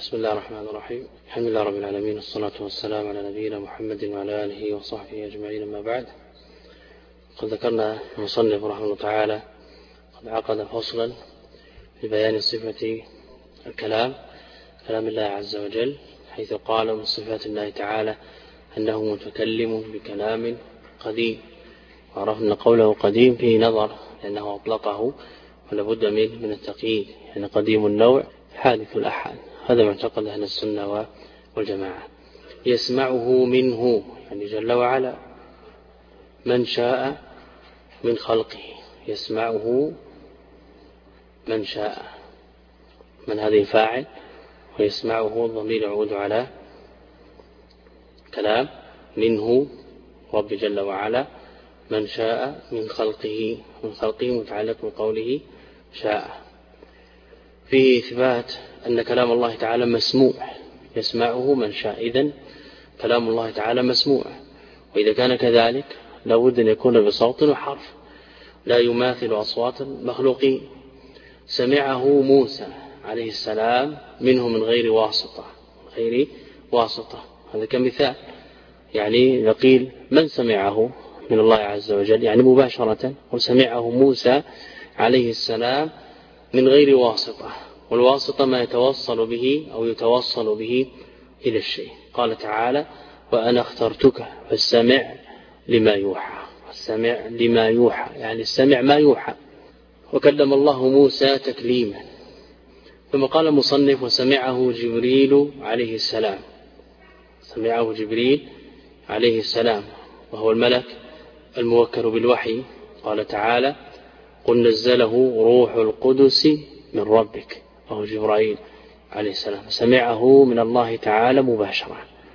بسم الله الرحمن الرحيم. الحمد لله رب العالمين، والصلاة والسلام على نبينا محمد وعلى آله وصحبه أجمعين. أما بعد، قد ذكرنا المصنف رحمه الله تعالى قد عقد فصلا في بيان صفة الكلام، كلام الله عز وجل، حيث قال من صفات الله تعالى أنه متكلم بكلام قديم. وعرفنا قوله قديم فيه نظر، لأنه أطلقه ولابد من التقييد، يعني قديم النوع حادث الأحاد. هذا معتقد أهل السنة والجماعة. يسمعه منه، يعني جل وعلا، من شاء من خلقه. يسمعه من شاء، من هذه فاعل، ويسمعه الضمير يعود على كلام منه رب جل وعلا، من شاء من خلقه. من خلقه متعلق بقوله شاء. فيه إثبات أن كلام الله تعالى مسموع، يسمعه من شاء. إذن كلام الله تعالى مسموع، وإذا كان كذلك لابد أن يكون بصوت وحرف، لا يماثل أصوات المخلوقين. سمعه موسى عليه السلام منه من غير واسطة. هذا كمثال. يعني إذا قيل من سمعه من الله عز وجل، يعني مباشرة، وسمعه موسى عليه السلام من غير واسطة. والواسطة ما يتوصل به إلى الشيء. قال تعالى: وأنا اخترتك فاستمع لما يوحى. يعني استمع ما يوحى. وكلم الله موسى تكليما. ثم قال المصنف: وسمعه جبريل عليه السلام، وهو الملك الموكل بالوحي. قال تعالى: قل نزله روح القدس من ربك، وهو جبرائيل عليه السلام. سمعه من الله تعالى مباشرة.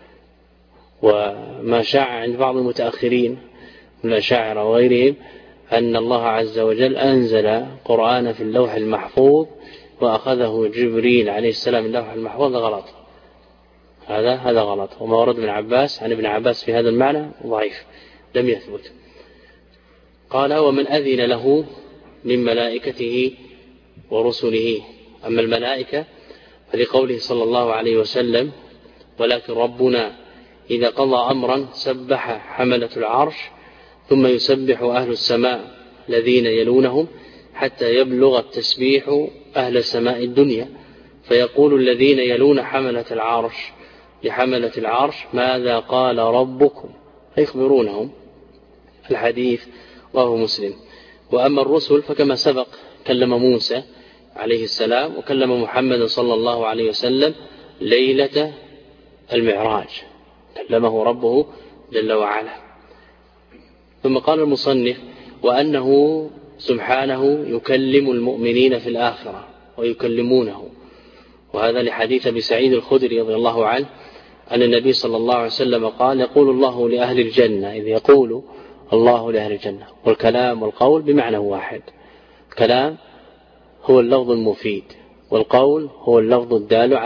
وما شاع عند بعض المتأخرين من الأشاعرة وغيرهم أن الله عز وجل أنزل قرآن في اللوح المحفوظ وأخذه جبريل عليه السلام من اللوح المحفوظ. غلط. هذا غلط. وما ورد عن ابن عباس في هذا المعنى ضعيف، لم يثبت. قال: ومن أذن له من ملائكته ورسله. أما الملائكة فلقوله صلى الله عليه وسلم: ولكن ربنا إذا قضى أمرا سبح حملة العرش، ثم يسبح أهل السماء الذين يلونهم حتى يبلغ التسبيح أهل السماء الدنيا، فيقول الذين يلون حملة العرش ماذا قال ربكم، فيخبرونهم الحديث، وهو مسلم. وأما الرسل فكما سبق كلم موسى عليه السلام وكلم محمد صلى الله عليه وسلم ليلة المعراج، كلمه ربه جل وعلا. ثم قال المصنف: وأنه سبحانه يكلم المؤمنين في الآخرة ويكلمونه. وهذا لحديث أبي سعيد الخدري رضي الله عنه أن النبي صلى الله عليه وسلم قال: يقول الله لأهل الجنة، إذ يقول الله لأهل الجنة. والكلام والقول بمعنى واحد. الكلام هو اللفظ المفيد، والقول هو اللفظ الدال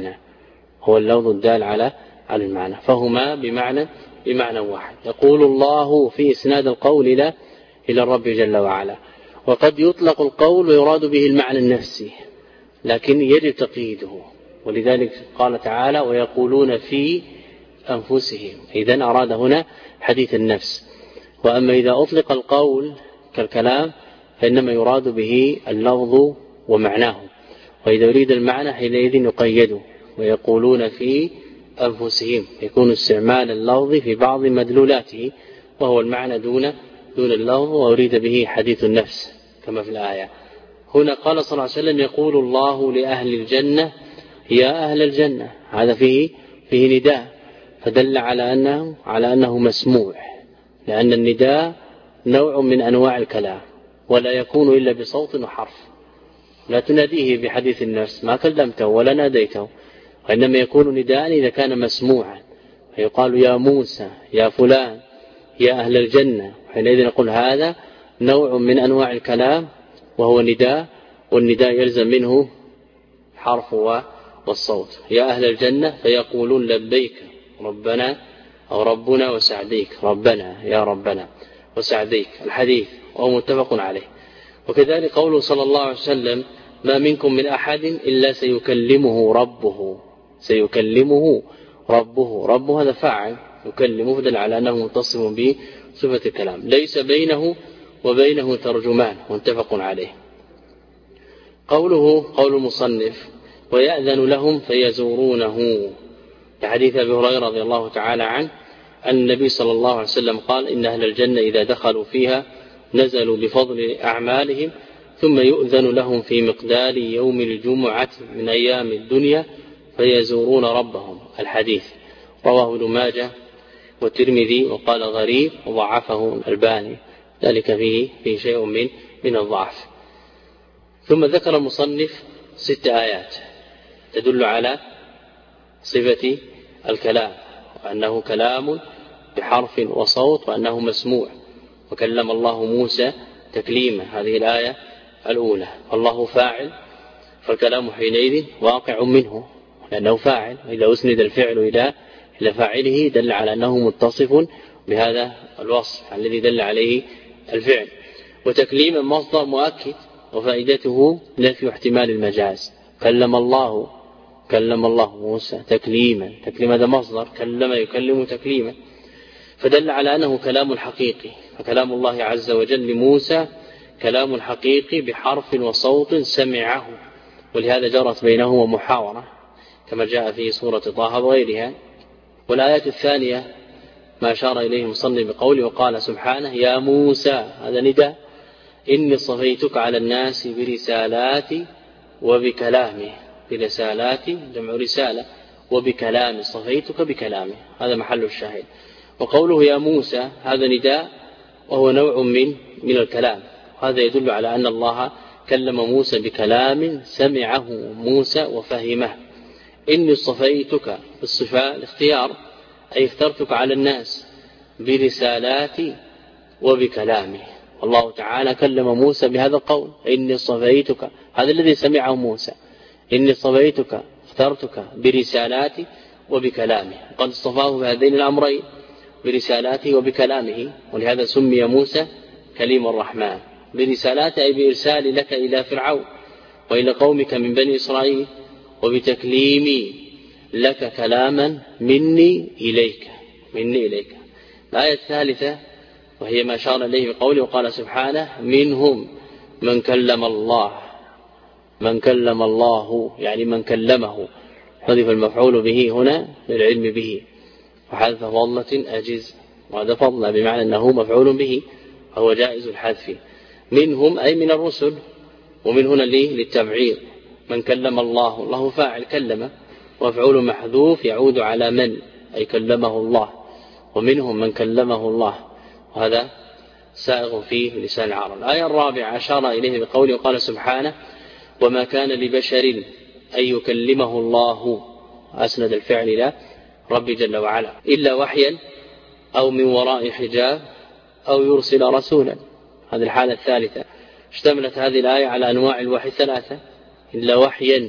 على المعنى، فهما بمعنى واحد. يقول الله في إسناد القول إلى الرب جل وعلا. وقد يطلق القول ويراد به المعنى النفسي، لكن يجب تقييده. ولذلك قال تعالى: ويقولون في أنفسهم. إذن أراد هنا حديث النفس. وأما إذا أطلق القول كالكلام فإنما يراد به اللفظ ومعناه، وإذا يريد المعنى حينئذ يقيده: ويقولون في أنفسهم، يكون استعمال اللفظ في بعض مدلولاته وهو المعنى دون اللفظ، ويريد به حديث النفس كما في الآية. هنا قال صلى الله عليه وسلم: يقول الله لأهل الجنة يا أهل الجنة. هذا فيه نداء، فدل على أنه مسموع، لأن النداء نوع من أنواع الكلام، ولا يكون إلا بصوت وحرف. لا تناديه بحديث النفس، ما كلمته ولا ناديته، وإنما يكون نداء إذا كان مسموعا، فيقال: يا موسى، يا فلان، يا أهل الجنة. حينئذ نقول هذا نوع من أنواع الكلام وهو نداء، والنداء يلزم منه حرف والصوت. يا أهل الجنة فيقولون: لبيك ربنا، أو ربنا وسعديك، ربنا يا ربنا وسعديك. الحديث وهو متفق عليه. وكذلك قوله صلى الله عليه وسلم: ما منكم من أحد إلا سيكلمه ربه سيكلمه ربه هذا فاعل، يكلمه فدل على أنه متصف بصفة الكلام، ليس بينه وبينه ترجمان متفق عليه. قوله قول المصنف ويأذن لهم فيزورونه، لحديث أبي هريرة رضي الله تعالى عنه أن النبي صلى الله عليه وسلم قال إن أهل الجنة إذا دخلوا فيها نزلوا بفضل أعمالهم ثم يؤذن لهم في مقدار يوم الجمعة من أيام الدنيا فيزورون ربهم. الحديث رواه ابن ماجه والترمذي وقال غريب وضعفه الألباني، ذلك فيه شيء من الضعف. ثم ذكر المصنف 6 آيات تدل على صفة الكلام، وأنه كلام بحرف وصوت وأنه مسموع، وكلم الله موسى تكليما، هذه الآية الأولى. الله فاعل فالكلام حينئذ واقع منه لأنه فاعل، وإذا أسند الفعل إلى فاعله دل على أنه متصف بهذا الوصف الذي دل عليه الفعل. وتكليما مصدر مؤكد وفائدته نفي احتمال المجاز، كلم الله موسى تكليما، هذا مصدر كلم يكلم تكليما، فدل على أنه كلام حقيقي. فكلام الله عز وجل لموسى كلام حقيقي بحرف وصوت سمعه، ولهذا جرت بينهما محاورة كما جاء في سورة طه وغيرها. والآيات الثانية ما أشار إليه المصنف بقوله وقال سبحانه يا موسى، هذا نداء، إني صفيتك على الناس برسالاتي وبكلامي، برسالاتي جمع رسالة، وبكلامي صفيتك بكلامي، هذا محل الشاهد. وقوله يا موسى هذا نداء وهو نوع من الكلام، هذا يدل على أن الله كلم موسى بكلام سمعه موسى وفهمه. إني صفيتك الصفاء الاختيار، أي اخترتك على الناس برسالاتي وبكلامي. الله تعالى كلم موسى بهذا القول إني صفيتك، هذا الذي سمعه موسى، إني صفيتك اخترتك برسالاتي وبكلامي، قد اصطفاه بهذين الأمرين برسالاته وبكلامه، ولهذا سمي موسى كليم الرحمن. برسالاته أي بإرسال لك إلى فرعون وإلى قومك من بني إسرائيل، وبتكليمي لك كلاما مني إليك. الآية الثالثة وهي ما أشار إليه بقوله وقال سبحانه منهم من كلم الله، يعني من كلمه، حذف المفعول به هنا للعلم به، وحذف فضلة أجز، وهذا فضل بمعنى أنه مفعول به فهو جائز الحذف. منهم أي من الرسل، ومن هنا للتبعير، من كلم الله فاعل كلم، ومفعول محذوف يعود على من، أي كلمه الله، ومنهم من كلمه الله، وهذا سائغ فيه لسان العرب. الآية الرابعة أشار إليه بقوله وقال سبحانه وما كان لبشر أن يكلمه الله، أسند الفعل إلى رب جل وعلا، إلا وحيا أو من وراء حجاب أو يرسل رسولا. هذه الحالة الثالثة. اشتملت هذه الآية على أنواع الوحي 3، إلا وحيا،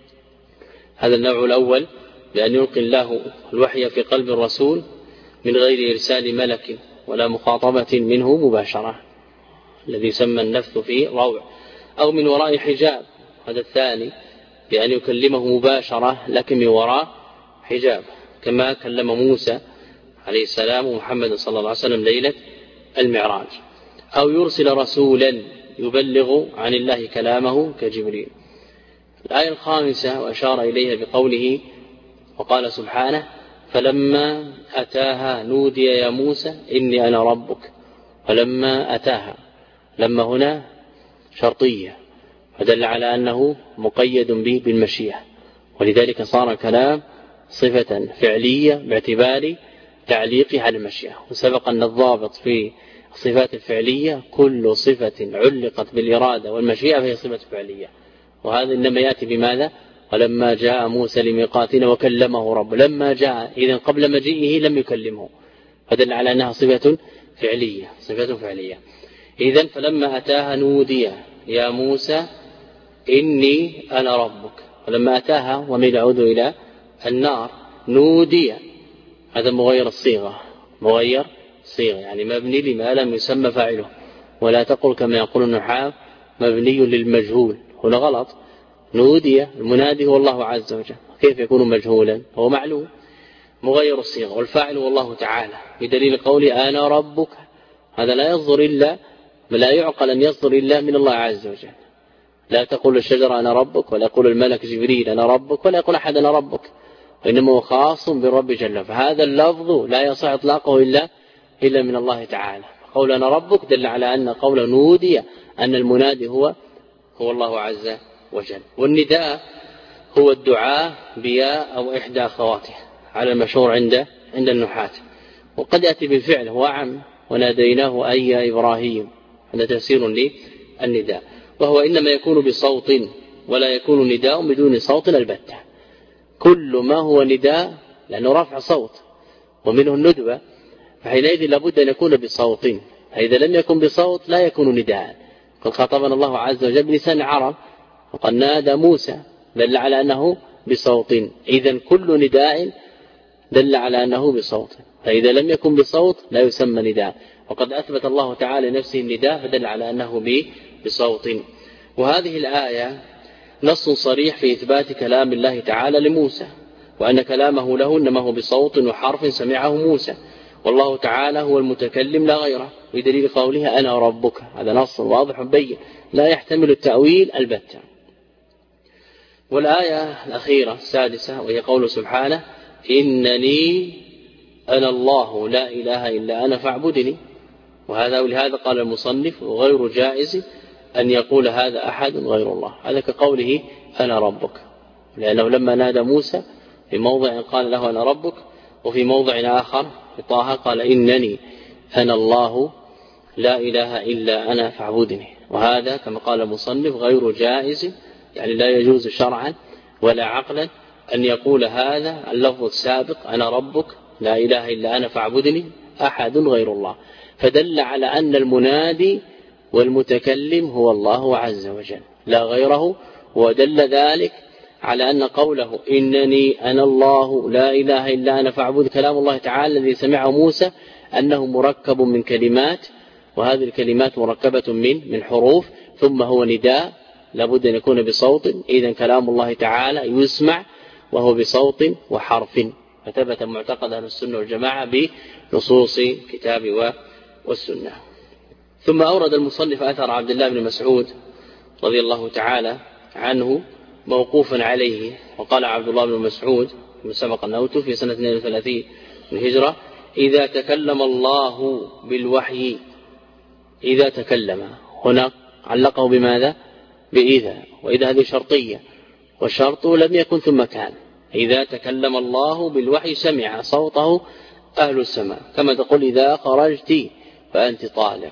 هذا النوع الأول بأن يلقي الله الوحي في قلب الرسول من غير إرسال ملك ولا مخاطبة منه مباشرة، الذي سمى النفث فيه روع. أو من وراء حجاب، هذا الثاني بأن يكلمه مباشرة لكن من وراء حجاب، كما كلم موسى عليه السلام ومحمد صلى الله عليه وسلم ليلة المعراج. أو يرسل رسولا يبلغ عن الله كلامه كجبريل. الآية الخامسة وأشار إليها بقوله وقال سبحانه فلما أتاها نودي يا موسى إني أنا ربك. فلما أتاها، لما هنا شرطية، فدل على أنه مقيد به بالمشيئة، ولذلك صار الكلام صفة فعلية باعتبار تعليقها على المشيئة. وسبق أن الضابط في الصفات الفعلية كل صفة علقت بالإرادة والمشيئة فهي صفة فعلية، وهذا إنما يأتي بماذا؟ ولما جاء موسى لميقاتنا وكلمه رب، لما جاء إذن قبل مجيئه لم يكلمه، فدل على أنها صفة فعلية. إذن فلما أتاها نودي يا موسى إني أنا ربك. ولما أتاها ومن يعود إلى النار نودي، هذا مغير الصيغة، يعني مبني لما لم يسمى فاعله، ولا تقل كما يقول النحاة مبني للمجهول، هنا غلط. نودي المنادي هو الله عز وجل، كيف يكون مجهولا؟ هو معلوم مغير الصيغة، والفاعل هو الله تعالى، بدليل قولي أنا ربك. هذا لا يعقل أن يصدر إلا من الله عز وجل. لا تقول الشجرة أنا ربك، ولا يقول الملك جبريل أنا ربك، ولا يقول أحد أنا ربك، وإنما هو خاص بالرب جل. فهذا اللفظ لا يصح إطلاقه إلا من الله تعالى. قول أنا ربك دل على أن قول نودي أن المنادي هو الله عز وجل. والنداء هو الدعاء بياء أو إحدى أخواته على المشهور عند النحاة، وقد يأتي بالفعل هو عم وناديناه أي يا إبراهيم، هذا تفسير للنداء. وهو إنما يكون بصوت، ولا يكون نداء بدون صوت البتة. كل ما هو نداء لأنه رفع صوت ومنه الندبة، فحينئذ لابد أن يكون بصوت، فإذا لم يكن بصوت لا يكون نداء. قد خاطبنا الله عز وجل بلسان العرب وقد نادى موسى، دل على أنه بصوت. إذن كل نداء دل على أنه بصوت، فإذا لم يكن بصوت لا يسمى نداء. وقد أثبت الله تعالى نفسه النداء فدل على أنه بصوت. وهذه الآية نص صريح في إثبات كلام الله تعالى لموسى، وأن كلامه له إنما هو بصوت وحرف سمعه موسى، والله تعالى هو المتكلم لا غيره، بدليل قوله أنا ربك. هذا نص واضح بين لا يحتمل التأويل البتة. والآية الأخيرة السادسة وهي قول سبحانه إنني أنا الله لا إله إلا أنا فاعبدني. ولهذا قال المصنف غير جائز أن يقول هذا أحد غير الله، هذا كقوله أنا ربك، لأنه لما نادى موسى في موضع قال له أنا ربك، وفي موضع آخر في طه قال إنني أنا الله لا إله إلا أنا فاعبدني. وهذا كما قال المصنف غير جائز، يعني لا يجوز شرعا ولا عقلا أن يقول هذا اللفظ السابق أنا ربك لا إله إلا أنا فاعبدني أحد غير الله، فدل على أن المنادي والمتكلم هو الله عز وجل لا غيره. ودل ذلك على أن قوله إنني أنا الله لا إله إلا أنا فاعبد كلام الله تعالى الذي سمعه موسى أنه مركب من كلمات، وهذه الكلمات مركبة من حروف، ثم هو نداء لابد أن يكون بصوت. إذن كلام الله تعالى يسمع وهو بصوت وحرف، فثبت معتقد أهل السنة والجماعة بنصوص الكتاب والسنة. ثم أورد المصنف أثر عبد الله بن مسعود رضي الله تعالى عنه موقوفا عليه، وقال عبد الله بن مسعود من سبق النوت في سنة 32 من الهجرة إذا تكلم الله بالوحي. إذا تكلم هنا علقه بماذا؟ بإذا، وإذا هذه شرطية، والشرط لم يكن ثم كان. إذا تكلم الله بالوحي سمع صوته أهل السماء، كما تقول إذا خرجت فأنت طالق.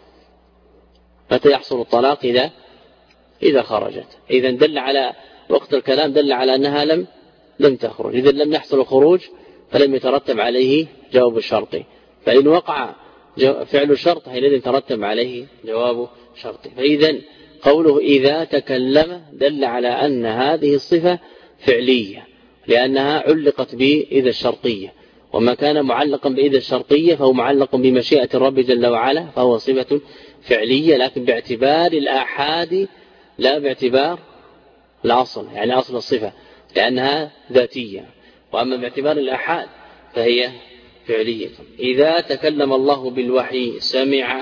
متى يحصل الطلاق؟ إذا خرجت. إذا دل على وقت الكلام دل على أنها لم تخرج. إذا لم يحصل الخروج فلم يترتب عليه جواب الشرط، فإن وقع فعل الشرط حينئذ ترتب عليه جواب شرط. فإذا قوله إذا تكلم دل على أن هذه الصفة فعلية، لأنها علقت بإذا الشرطية، وما كان معلقا بإذا الشرطية فهو معلق بمشيئة الرب جل وعلا، فهو صفة فعلية، لكن باعتبار الآحاد لا باعتبار الأصل، يعني أصل الصفة لأنها ذاتية، وأما باعتبار الآحاد فهي فعلية. إذا تكلم الله بالوحي سمع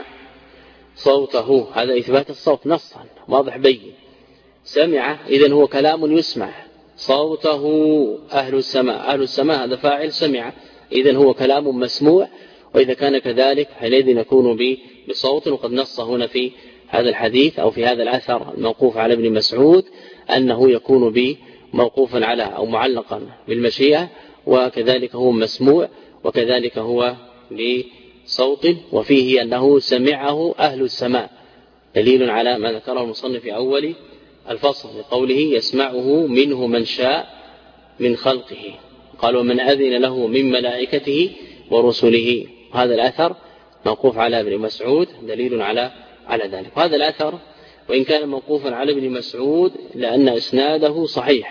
صوته، هذا إثبات الصوت نصا واضح بين. سمع إذن هو كلام يسمع، صوته أهل السماء هذا فاعل سمع، إذن هو كلام مسموع. وإذا كان كذلك حينئذ يكون بصوت. وقد نص هنا في هذا الحديث أو في هذا الأثر الموقوف على ابن مسعود أنه يكون موقوفا على أو معلقا بالمشيئة، وكذلك هو مسموع، وكذلك هو بصوت، وفيه أنه سمعه أهل السماء، دليل على ما ذكره المصنف في أول الفصل لقوله يسمعه منه من شاء من خلقه، قال ومن أذن له من ملائكته ورسله. هذا الأثر موقوف على ابن مسعود دليل على ذلك. هذا الأثر وإن كان موقوفا على ابن مسعود لأن إسناده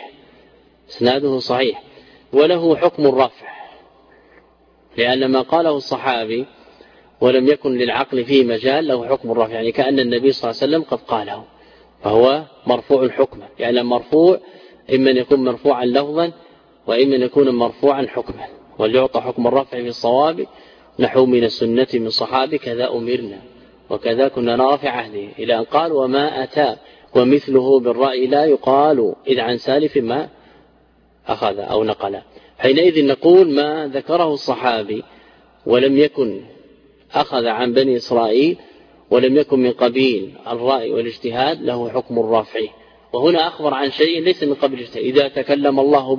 صحيح وله حكم الرفع، لأن ما قاله الصحابي ولم يكن للعقل فيه مجال له حكم الرفع، يعني كأن النبي صلى الله عليه وسلم قد قاله، فهو مرفوع الحكم، يعني مرفوع إما أن يكون مرفوعا لفظا وإما أن يكون مرفوعا حكما، وليعطى حكم الرفع في الصواب نحو من السنة من صحابي كذا أمرنا وكذا كنا نرى في عهده، إلى أن قال وما أتى ومثله بالرأي لا يقال إذ عن سالف ما أخذ أو نقل. حينئذ نقول ما ذكره الصحابي ولم يكن أخذ عن بني إسرائيل ولم يكن من قبيل الرأي والاجتهاد له حكم الرافع. وهنا أخبر عن شيء ليس من قبل الاجتهاد. إذا تكلم الله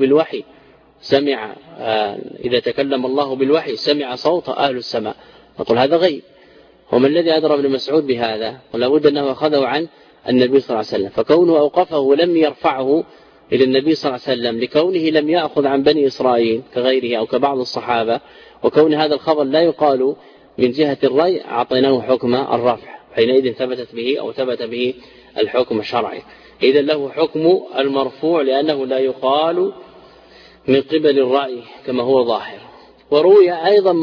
بالوحي سمع صوت أهل السماء، نقول هذا غيب. وما الذي أدرى ابن مسعود بهذا؟ ولا بد أنه أخذه عن النبي صلى الله عليه وسلم، فكونه أوقفه لم يرفعه إلى النبي صلى الله عليه وسلم لكونه لم يأخذ عن بني إسرائيل كغيره أو كبعض الصحابة، وكون هذا الخبر لا يقال من جهة الرأي أعطيناه حكم الرفع، حينئذ ثبت به الحكم الشرعي. إذا له حكم المرفوع لأنه لا يقال من قبل الرأي كما هو ظاهر. وروي أيضا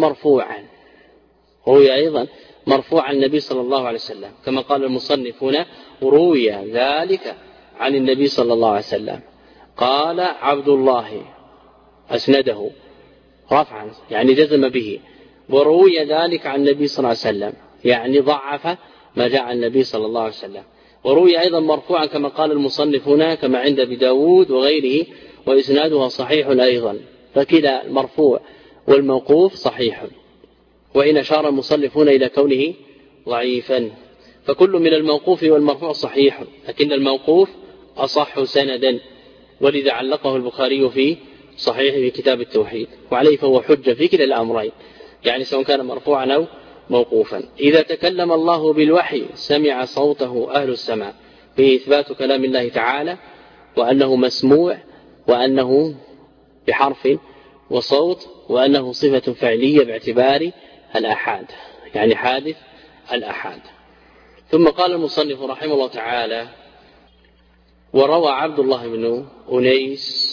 مرفوعا النبي صلى الله عليه وسلم كما قال المصنفون روي ذلك عن النبي صلى الله عليه وسلم. قال عبد الله أسنده رفعا يعني جزم به، وروي ذلك عن النبي صلى الله عليه وسلم يعني ضعف ما جاء عن النبي صلى الله عليه وسلم. وروي أيضا مرفوعا كما قال المصنفون كما عند أبي داود وغيره وإسنادها صحيح أيضا، فكلا المرفوع والموقوف صحيح، وإن أشار المصنفون إلى كونه ضعيفا، فكل من الموقوف والمرفوع صحيح، لكن الموقوف أصح سندا، ولذا علقه البخاري في صحيح في كتاب التوحيد، وعليه فهو حجة في كلا الأمرين، يعني سواء كان مرفوعا أو موقوفا. إذا تكلم الله بالوحي سمع صوته أهل السماء، فيه إثبات كلام الله تعالى وأنه مسموع وأنه بحرف وصوت وأنه صفة فعلية باعتبار الأحاد، يعني حادث الأحاد. ثم قال المصنف رحمه الله تعالى وروى عبد الله بن أنيس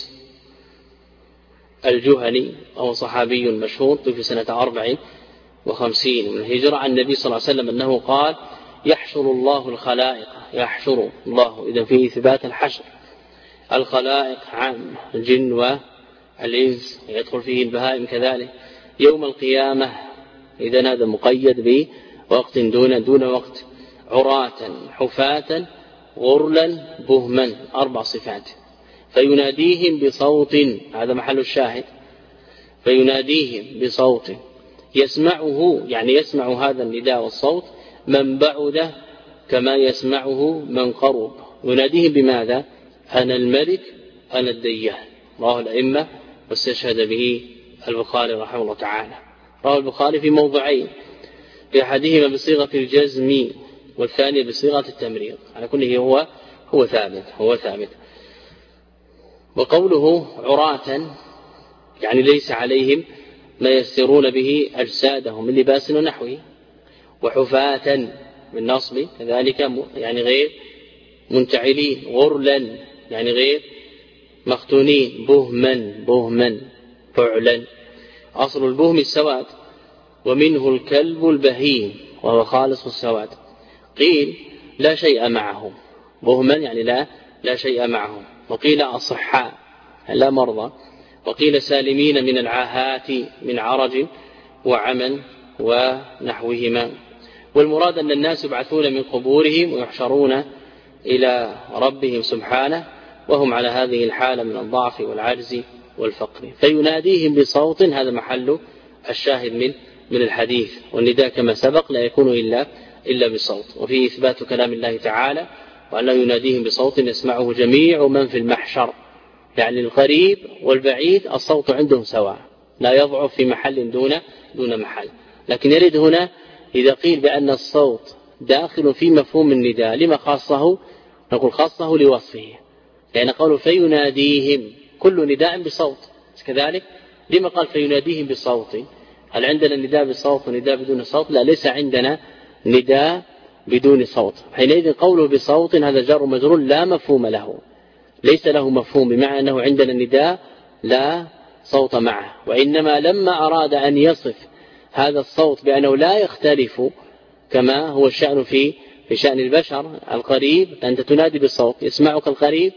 الجهني وهو صحابي مشهور في سنة 54 من الهجرة عن النبي صلى الله عليه وسلم أنه قال يحشر الله الخلائق، يحشر الله إذا فيه إثبات الحشر، الخلائق عام الجن والإنس يدخل فيه البهائم كذلك يوم القيامة، إذا هذا مقيد بوقت دون وقت، عراة حفاة غرلا بهما 4 صفات، فيناديهم بصوت، هذا محل الشاهد، فيناديهم بصوت يسمعه، يعني يسمع هذا النداء والصوت من بعد كما يسمعه من قرب. يناديهم بماذا؟ أنا الملك أنا الديان. رواه الأئمة واستشهد به البخاري رحمه الله تعالى. رواه البخاري في موضعين، في أحدهما بصيغة الجزم والثاني بصيغة التمريض، على كله هو ثابت. وقوله عراة يعني ليس عليهم ما يسترون به أجسادهم من لباس ونحوه، وحفاة بالنصب كذلك يعني غير منتعلين، غرلا يعني غير مختونين، بهما فعلا. أصل البهم السواد، ومنه الكلب البهيم وهو خالص السواد. قيل لا شيء معهم، بهما يعني لا شيء معهم، وقيل أصحاء لا مرضى، وقيل سالمين من العاهات من عرج وعمى ونحوهما. والمراد أن الناس يبعثون من قبورهم ويحشرون إلى ربهم سبحانه وهم على هذه الحالة من الضعف والعجز والفقر، فيناديهم بصوت، هذا محل الشاهد من الحديث. والنداء كما سبق لا يكون إلا بصوت، وفيه إثبات كلام الله تعالى وأنه يناديهم بصوت يسمعه جميع من في المحشر، يعني القريب والبعيد الصوت عندهم سواء، لا يضعف في محل دون محل. لكن يريد هنا إذا قيل بأن الصوت داخل في مفهوم النداء لما خاصه؟ نقول خاصه لوصفه، يعني قالوا فيناديهم كل نداء بصوت، كذلك لما قال فيناديهم بصوت؟ هل عندنا نداء بصوت ونداء بدون صوت؟ لا، ليس عندنا نداء بدون صوت. حينئذ قوله بصوت هذا جار مجرور لا مفهوم له، ليس له مفهوم، بمعنى أنه عندنا نداء لا صوت معه، وإنما لما أراد أن يصف هذا الصوت بأنه لا يختلف كما هو الشأن في شأن البشر، القريب أنت تنادي بالصوت يسمعك القريب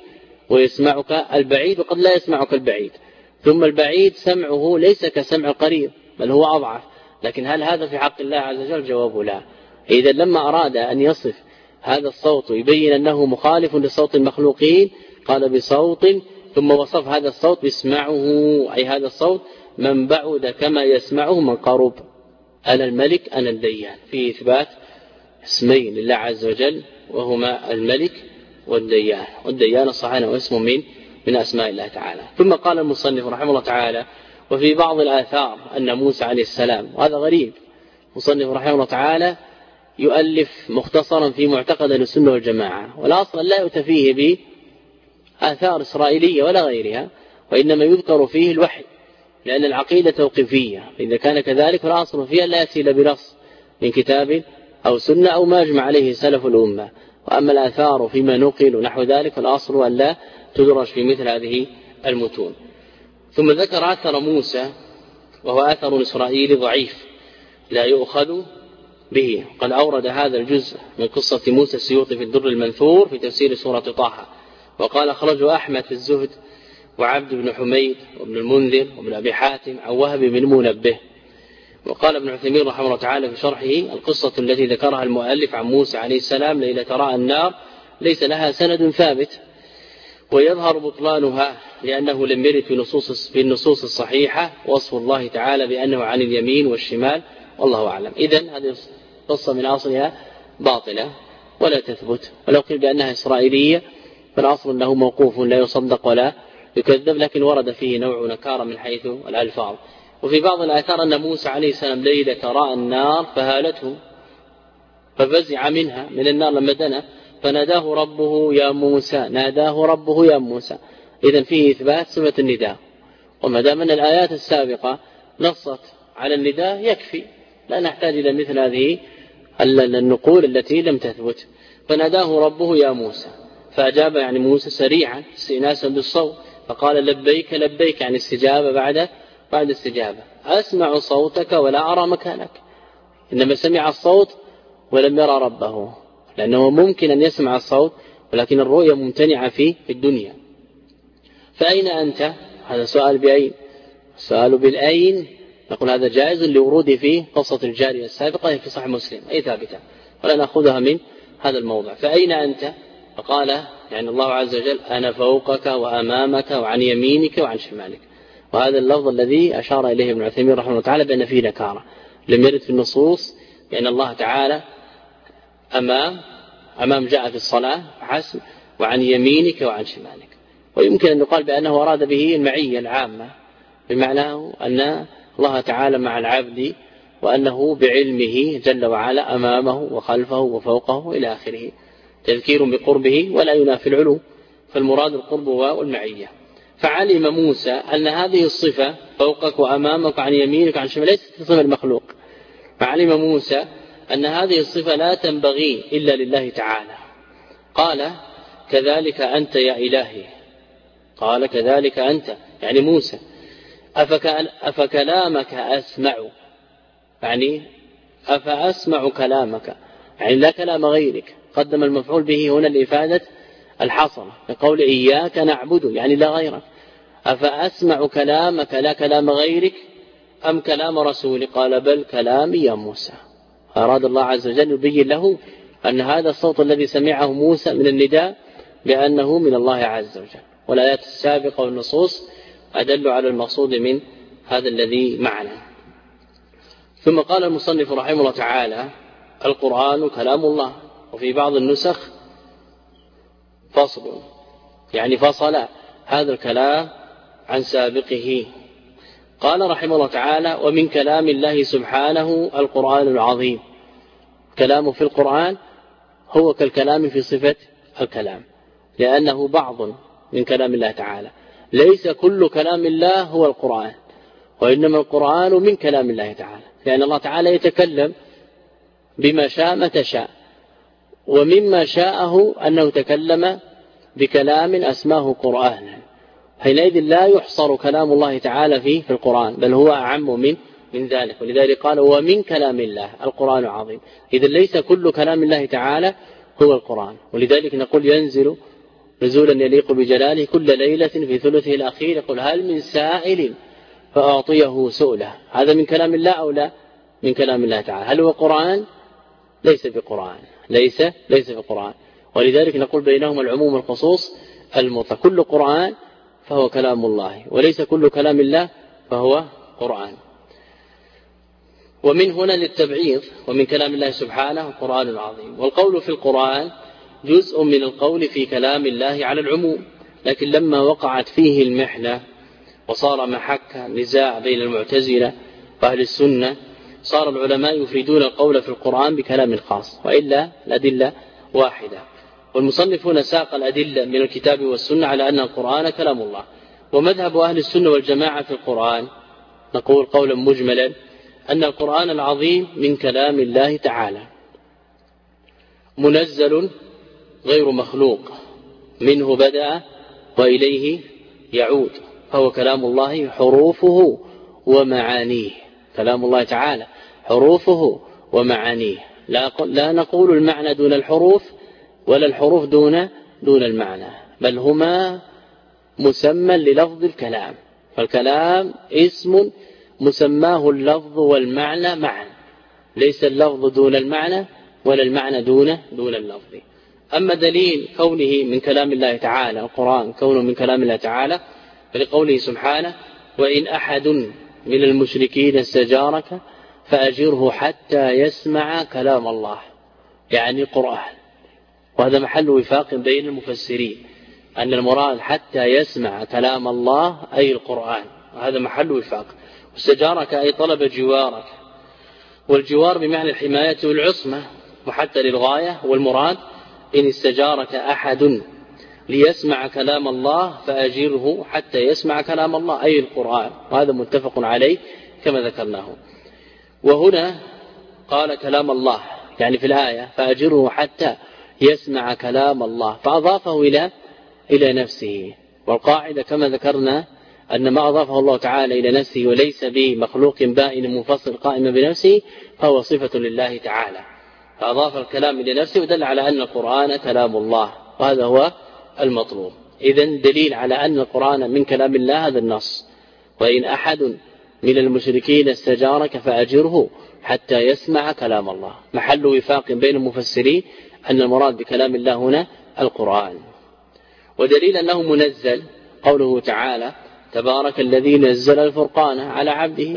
ويسمعك البعيد وقد لا يسمعك البعيد. ثم البعيد سمعه ليس كسمع القريب بل هو أضعف. لكن هل هذا في حق الله عز وجل؟ جواب لا. إذا لما أراد أن يصف هذا الصوت يبين أنه مخالف لصوت المخلوقين قال بصوت، ثم وصف هذا الصوت باسمعه، أي هذا الصوت من بعد كما يسمعه من قرب. أنا الملك أنا الديان، فيه إثبات اسمين لله عز وجل وهما الملك والديان، والديان صحيح واسم من أسماء الله تعالى. ثم قال المصنف رحمه الله تعالى وفي بعض الآثار أن موسى عليه السلام، وهذا غريب، المصنف رحمه الله تعالى يؤلف مختصرا في معتقد السنة والجماعة، والأصل لا يؤتى فيه بآثار إسرائيلية ولا غيرها، وإنما يذكر فيه الوحي، لأن العقيدة توقيفية، إذا كان كذلك فالأصل فيها لا يأتي إلا بنص من كتاب أو سنة أو ما أجمع عليه سلف الأمة. وأما الآثار فيما نقل ونحو ذلك فالأصل أن لا تدرج في مثل هذه المتون. ثم ذكر أثر موسى وهو أثر إسرائيلي ضعيف لا يؤخذ به. قد أورد هذا الجزء من قصة موسى السيوطي في الدر المنثور في تفسير سورة طه، وقال أخرجه أحمد في الزهد وعبد بن حميد وابن المنذر وابن أبي حاتم عن وهب بن منبه. وقال ابن عثيمين رحمه الله تعالى في شرحه القصة التي ذكرها المؤلف عن موسى عليه السلام ليلة رأى النار ليس لها سند ثابت، ويظهر بطلانها لأنه لم يرد في النصوص الصحيحة وصف الله تعالى بأنه عن اليمين والشمال، والله أعلم. إذن هذه القصة من أصلها باطلة ولا تثبت، ولو قيل بأنها إسرائيلية فالأصل أنه موقوف لا يصدق ولا يكذب، لكن ورد فيه نوع نكارة من حيث الألفاظ. وفي بعض الآثار أن موسى عليه السلام ليلة رأى النار فهالته ففزع منها من النار لما دنا فناداه ربه يا موسى، ناداه ربه يا موسى. إذن فيه إثبات صفة النداء، وما دام أن الآيات السابقة نصت على النداء يكفي، لا نحتاج إلى مثل هذه النقول التي لم تثبت. فناداه ربه يا موسى فأجاب يعني موسى سريعا استئناسا بالصوت فقال لبيك لبيك، يعني استجابة بعد استجابة. أسمع صوتك ولا أرى مكانك، إنما سمع الصوت ولم يرى ربه، لأنه ممكن أن يسمع الصوت ولكن الرؤية ممتنعة في الدنيا. فأين أنت؟ هذا سؤال بأين، السؤال بالأين نقول هذا جائز لورود فيه قصة الجارية السابقة في صحيح مسلم أي ثابتة، ولا نأخذها من هذا الموضع. فأين أنت؟ فقال يعني الله عز وجل أنا فوقك وأمامك وعن يمينك وعن شمالك. وهذا اللفظ الذي أشار إليه ابن عثيمين رحمه الله تعالى بأن فيه نكارة لم يرد في النصوص، لأن الله تعالى أمام جاء في الصلاة حسب، وعن يمينك وعن شمالك. ويمكن أن يقال بأنه أراد به المعية العامة، بمعنى أن الله تعالى مع العبد وأنه بعلمه جل وعلا أمامه وخلفه وفوقه إلى آخره، تذكير بقربه ولا ينافي العلو، فالمراد القرب والمعية. فعلم موسى أن هذه الصفة فوقك وأمامك عن يمينك عن شمالك ليست صفة المخلوق، فعلم موسى أن هذه الصفة لا تنبغي إلا لله تعالى. قال كذلك أنت يا إلهي، قال كذلك أنت يعني موسى أفكلامك أسمع، يعني أفأسمع كلامك، يعني لا كلام غيرك. قدم المفعول به هنا لإفادة الحصر لقول إياك نعبد يعني لا غيرك. أفأسمع كلامك لا كلام غيرك أم كلام رسول؟ قال بل كلامي يا موسى. أراد الله عز وجل يبين له أن هذا الصوت الذي سمعه موسى من النداء بأنه من الله عز وجل، والآيات السابقة والنصوص أدل على المقصود من هذا الذي معنا. ثم قال المصنف رحمه الله تعالى القرآن كلام الله، وفي بعض النسخ فصل، يعني فصل هذا الكلام عن سابقه. قال رحمه الله تعالى ومن كلام الله سبحانه القرآن العظيم. كلامه في القرآن هو كالكلام في صفة الكلام، لأنه بعض من كلام الله تعالى، ليس كل كلام الله هو القرآن، وإنما القرآن من كلام الله تعالى، لأن الله تعالى يتكلم بما شاء متى شاء، ومما شاءه أنه تكلم بكلام أسماه قرآنا، حينئذ لا يحصر كلام الله تعالى فيه في القرآن، بل هو أعم من ذلك. ولذلك قال ومن كلام الله القرآن العظيم، إذن ليس كل كلام الله تعالى هو القرآن. ولذلك نقول ينزل نزولا يليق بجلاله كل ليلة في ثلثه الأخير يقول هل من سائل فأعطيه سؤله. هذا من كلام الله أو لا؟ من كلام الله تعالى. هل هو قرآن؟ ليس بقرآن، ليس بقرآن. ولذلك نقول بينهما العموم والخصوص المطلق. كل قرآن فهو كلام الله، وليس كل كلام الله فهو قرآن. ومن هنا للتبعيض، ومن كلام الله سبحانه القرآن العظيم. والقول في القرآن جزء من القول في كلام الله على العموم، لكن لما وقعت فيه المحنة وصار محك نزاع بين المعتزلة وأهل السنة صار العلماء يفردون القول في القرآن بكلام خاص، وإلا الأدلة واحدة. والمصنفون ساق الأدلة من الكتاب والسنة على أن القرآن كلام الله. ومذهب أهل السنة والجماعة في القرآن نقول قولا مجملا أن القرآن العظيم من كلام الله تعالى منزل غير مخلوق، منه بدأ وإليه يعود، فهو كلام الله حروفه ومعانيه. كلام الله تعالى حروفه ومعانيه، لا نقول المعنى دون الحروف ولا الحروف دون المعنى، بل هما مسمى للفظ الكلام. فالكلام اسم مسماه اللفظ والمعنى معا، ليس اللفظ دون المعنى ولا المعنى دون اللفظ. أما دليل كونه من كلام الله تعالى القرآن كونه من كلام الله تعالى فلقوله سبحانه وإن أحد من المشركين استجارك فأجره حتى يسمع كلام الله، يعني قرآن. وهذا محل وفاق بين المفسرين أن المراد حتى يسمع كلام الله أي القرآن، وهذا محل وفاق. استجارك أي طلب جوارك، والجوار بمعنى الحماية والعصمة وحتى للغاية. والمراد إن استجارك أحد ليسمع كلام الله فأجره حتى يسمع كلام الله أي القرآن، وهذا متفق عليه كما ذكرناه. وهنا قال كلام الله يعني في الآية فأجره حتى يسمع كلام الله، فأضافه إلى نفسه. والقاعدة كما ذكرنا أن ما أضافه الله تعالى إلى نفسه وليس بمخلوق بائن منفصل قائم بنفسه فهو صفة لله تعالى، فأضاف الكلام إلى نفسه ودل على أن القرآن كلام الله، وهذا هو المطلوب. إذن دليل على أن القرآن من كلام الله هذا النص وإن أحد من المشركين استجارك فأجره حتى يسمع كلام الله. محل وفاق بين المفسرين أن المراد بكلام الله هنا القرآن. ودليل أنه منزل قوله تعالى تبارك الذي نزل الفرقان على عبده.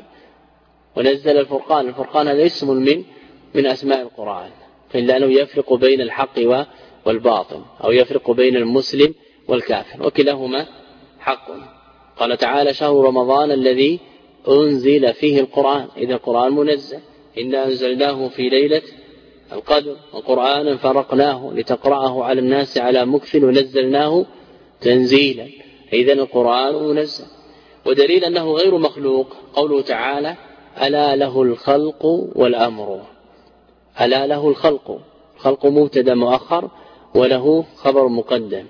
ونزل الفرقان هذا اسم من أسماء القرآن، فإلا أنه يفرق بين الحق والباطل أو يفرق بين المسلم والكافر، وكلاهما حق. قال تعالى شهر رمضان الذي أنزل فيه القرآن، إذا القرآن منزل. إنا أنزلناه في ليلة القدر وقرآنا فرقناه لتقرأه على الناس على مكث ونزلناه تنزيلا، إذن القرآن منزل. ودليل أنه غير مخلوق قوله تعالى ألا له الخلق والأمر. ألا له الخلق مبتدا مؤخر وله خبر مقدم،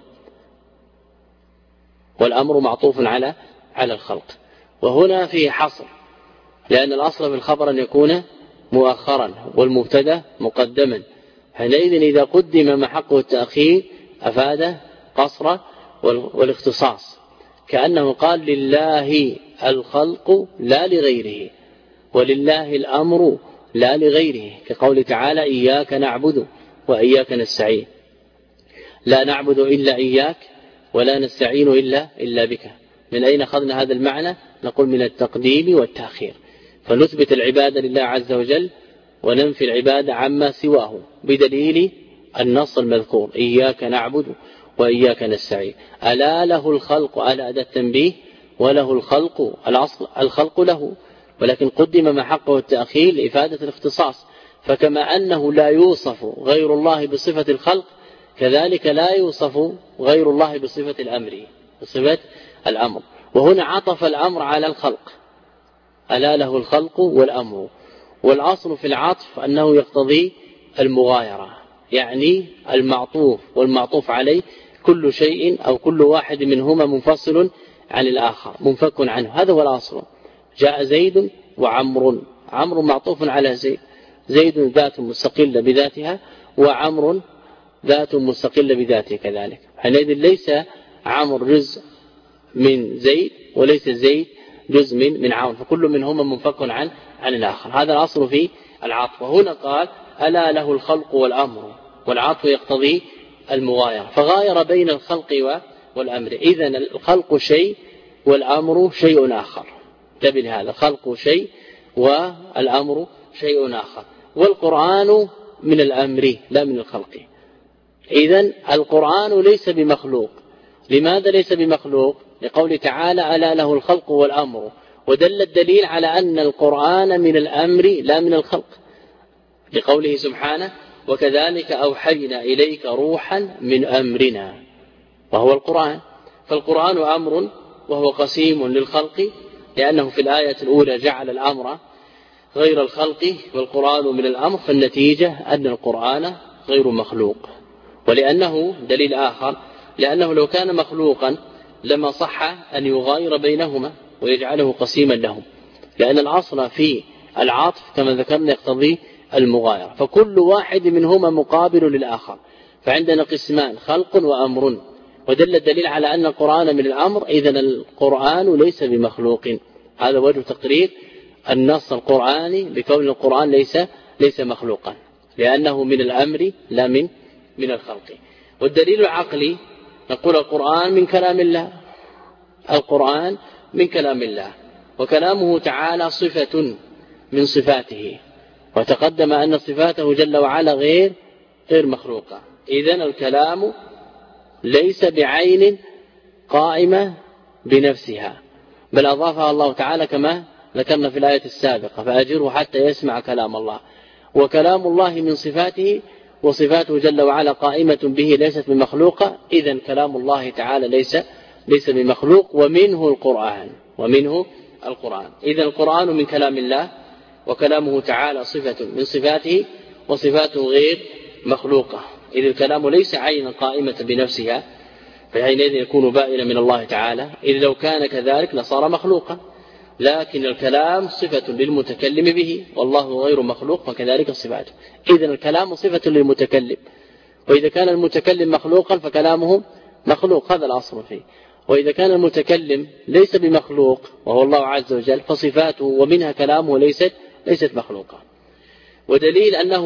والأمر معطوف على الخلق. وهنا فيه حصر، لأن الأصل في الخبر أن يكون مؤخرا والمبتدا مقدما، حينئذ إذا قدم ما حقه التأخير أفاد قصر والاختصاص، كأنه قال لله الخلق لا لغيره، ولله الأمر لا لغيره، كقول تعالى إياك نعبد وإياك نستعين، لا نعبد إلا إياك ولا نستعين إلا بك. من أين أخذنا هذا المعنى؟ نقول من التقديم والتأخير، فنثبت العبادة لله عز وجل وننفي العبادة عما سواه بدليل النص المذكور إياك نعبد وإياك نستعين. ألا له الخلق، ألا أداة التنبيه، وله الخلق الأصل الخلق له، ولكن قدم ما حقه التأخير لإفادة الاختصاص. فكما أنه لا يوصف غير الله بصفة الخلق كذلك لا يوصف غير الله بصفة الأمر. وهنا عطف الأمر على الخلق، ألا له الخلق والأمر. والأصل في العطف أنه يقتضي المغايرة، يعني المعطوف والمعطوف عليه كل شيء أو كل واحد منهما منفصل عن الآخر منفك عنه، هذا هو الأصل. جاء زيد وعمر، عمر معطوف على زيد، زيد ذات مستقلة بذاتها، وعمر ذات مستقلة بذاته كذلك. حينئذ ليس عمرو جزء من زيد وليس زيد جزء من عمرو، فكل منهما منفك عن الآخر. هذا الأصل في العطف. وهنا قال ألا له الخلق والأمر، والعطف يقتضي المغايرة، فغاير بين الخلق والأمر. إذن الخلق شيء والأمر شيء آخر. انتبه هذا، الخلق شيء والأمر شيء آخر. والقرآن من الأمر لا من الخلق. إذن القرآن ليس بمخلوق. لماذا ليس بمخلوق؟ لقول تعالى ألا له الخلق والأمر، ودل الدليل على أن القرآن من الأمر لا من الخلق، لقوله سبحانه وكذلك أوحينا إليك روحا من أمرنا، وهو القرآن. فالقرآن أمر وهو قسيم للخلق، لأنه في الآية الأولى جعل الأمر غير الخلق والقرآن من الأمر، فالنتيجة أن القرآن غير مخلوق. ولأنه دليل آخر، لأنه لو كان مخلوقا لما صح أن يغاير بينهما ويجعله قسيما لهم، لأن الأصل في العطف كما ذكرنا يقتضي المغايرة، فكل واحد منهما مقابل للآخر. فعندنا قسمان خلق وأمر، ودل الدليل على أن القرآن من الأمر، إذن القرآن ليس بمخلوق. هذا وجه تقرير النص القرآني بكون القرآن ليس مخلوقا، لأنه من الأمر لا من الخلق. والدليل العقلي نقول القرآن من كلام الله، القرآن من كلام الله، وكلامه تعالى صفة من صفاته، وتقدم أن صفاته جل وعلا غير مخلوقة. إذن الكلام ليس بعين قائمة بنفسها، بل أضافها الله تعالى كما ذكرنا في الآية السابقة فأجره حتى يسمع كلام الله. وكلام الله من صفاته، وصفاته جل وعلا قائمة به ليست بمخلوقة. إذن كلام الله تعالى ليس بمخلوق، ومنه القرآن. إذن القرآن من كلام الله، وكلامه تعالى صفة من صفاته، وصفاته غير مخلوقة. إذ الكلام ليس عينا قائمة بنفسها، فحينئذ يكون بائنا من الله تعالى. إذ لو كان كذلك لصار مخلوقا، لكن الكلام صفة للمتكلم به، والله غير مخلوق، فكذلك صفاته. إذن الكلام صفة للمتكلم، وإذا كان المتكلم مخلوقا فكلامه مخلوق، هذا الأصل فيه. وإذا كان المتكلم ليس بمخلوق وهو الله عز وجل، فصفاته ومنها كلامه ليست مخلوقة. ودليل أنه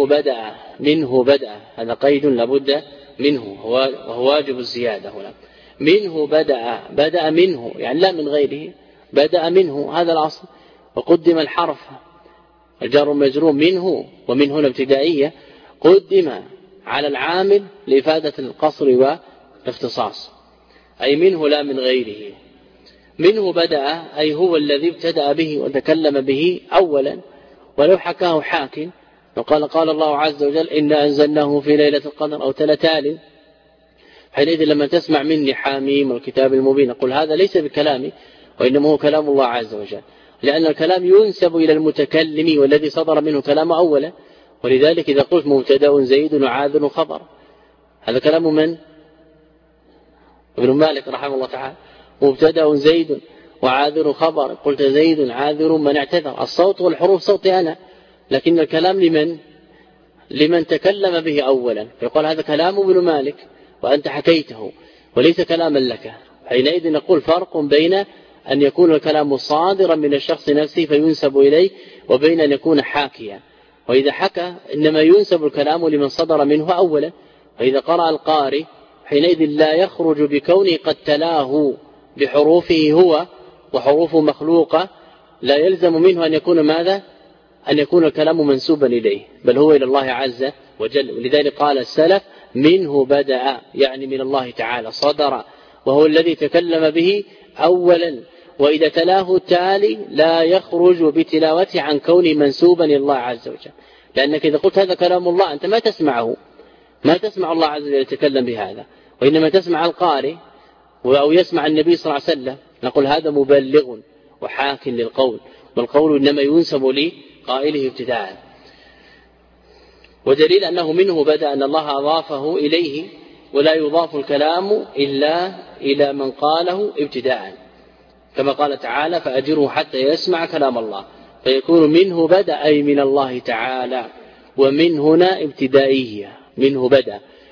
منه بدأ، هذا قيد لابد منه، وهو واجب الزيادة هنا. منه بدأ منه، يعني لا من غيره، بدأ منه، هذا الأصل. وقدم الحرف الجار والمجرور منه، ومن هنا ابتدائية، قدم على العامل لإفادة القصر والاختصاص، أي منه لا من غيره. منه بدأ أي هو الذي ابتدأ به وتكلم به أولا، ولو حكاه حاكم وقال الله عز وجل إنا أنزلناه في ليلة القدر أو تلتال، حينئذ لما تسمع مني حاميم والكتاب المبين أقول هذا ليس بكلامي، وإنما هو كلام الله عز وجل، لأن الكلام ينسب إلى المتكلم والذي صدر منه كلام أولا. ولذلك إذا قلت مبتدأ زيد وعاذر خبر، هذا كلام من؟ ابن مالك رحمه الله تعالى. مبتدأ زيد وعاذر خبر، قلت زيد عاذر من اعتذر، الصوت والحروف صوتي أنا، لكن الكلام لمن تكلم به أولا، فيقول هذا كلام ابن مالك وأنت حكيته وليس كلاما لك. حينئذ نقول فرق بين أن يكون الكلام صادرا من الشخص نفسه فينسب إليه، وبين أن يكون حاكيا. وإذا حكى إنما ينسب الكلام لمن صدر منه أولا. وإذا قرأ القارئ حينئذ لا يخرج بكونه قد تلاه بحروفه هو وحروفه مخلوقة، لا يلزم منه أن يكون ماذا؟ أن يكون الكلام منسوبا إليه، بل هو إلى الله عز وجل. ولذلك قال السلف منه بدأ، يعني من الله تعالى صدر، وهو الذي تكلم به أولا. وإذا تلاه التالي لا يخرج بتلاوته عن كونه منسوبا إلى الله عز وجل، لأنك إذا قلت هذا كلام الله أنت ما تسمع الله عز وجل يتكلم بهذا، وإنما تسمع القارئ أو يسمع النبي صلى الله عليه وسلم، نقول هذا مبلغ وحاك للقول، والقول إنما ينسب لقائله ابتداء. ودليل أنه منه بدأ أن الله أضافه إليه، ولا يضاف الكلام إلا إلى من قاله ابتداء، كما قال تعالى فأجره حتى يسمع كلام الله، فيكون منه بدأ أي من الله تعالى. ومن هنا ابتدائية، منه بدأ،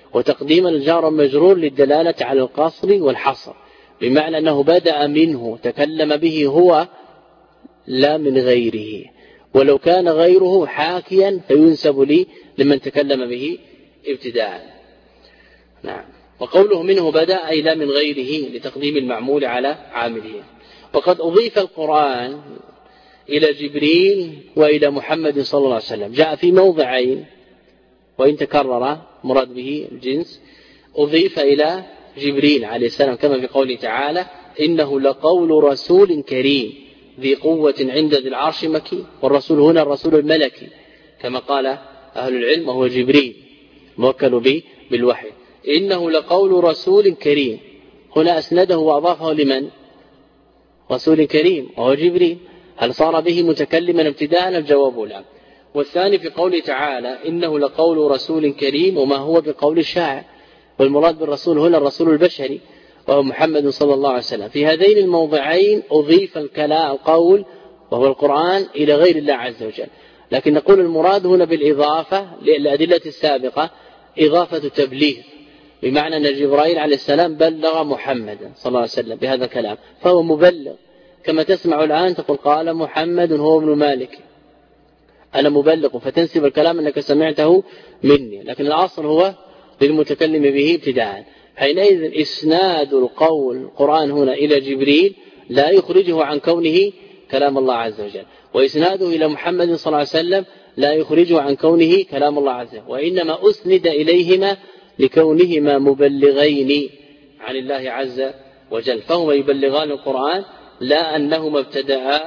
وتقديم الجار والمجرور للدلالة على القصر والحصر، بمعنى أنه بدأ منه تكلم به هو لا من غيره، ولو كان غيره حاكيا فينسب لي لمن تكلم به ابتداء. نعم. وقوله منه بدأ أي لا من غيره لتقديم المعمول على عامله. وقد أضيف القرآن إلى جبريل وإلى محمد صلى الله عليه وسلم، جاء في موضعين وإن تكرر مراد به الجنس، أضيف إلى جبريل عليه السلام كما في قوله تعالى إنه لقول رسول كريم ذي قوة عند ذي العرش مكين، والرسول هنا الرسول الملكي كما قال أهل العلم وهو جبريل موكل به بالوحي. إنه لقول رسول كريم، هنا أسنده وأضافه لمن؟ رسول كريم وهو جبريل. هل صار به متكلما ابتداء؟ الجواب لا. والثاني في قوله تعالى إنه لقول رسول كريم وما هو بقول الشاعر، والمراد بالرسول هنا الرسول البشري وهو محمد صلى الله عليه وسلم. في هذين الموضعين أضيف القول وهو القرآن إلى غير الله عز وجل، لكن نقول المراد هنا بالإضافة للأدلة السابقة إضافة تبليغ، بمعنى أن جبرائيل عليه السلام بلغ محمدا صلى الله عليه وسلم بهذا الكلام فهو مبلغ، كما تسمع الآن تقول قال محمد هو ابن مالك، أنا مبلغ، فتنسب الكلام أنك سمعته مني، لكن الأصل هو للمتكلم به ابتداء. حينئذ إسناد القرآن هنا إلى جبريل لا يخرجه عن كونه كلام الله عز وجل، وإسناده إلى محمد صلى الله عليه وسلم لا يخرجه عن كونه كلام الله عز وجل، وإنما أسند إليهما لكونهما مبلغين عن الله عز وجل، فهما يبلغان القرآن لا أنهما ابتدأ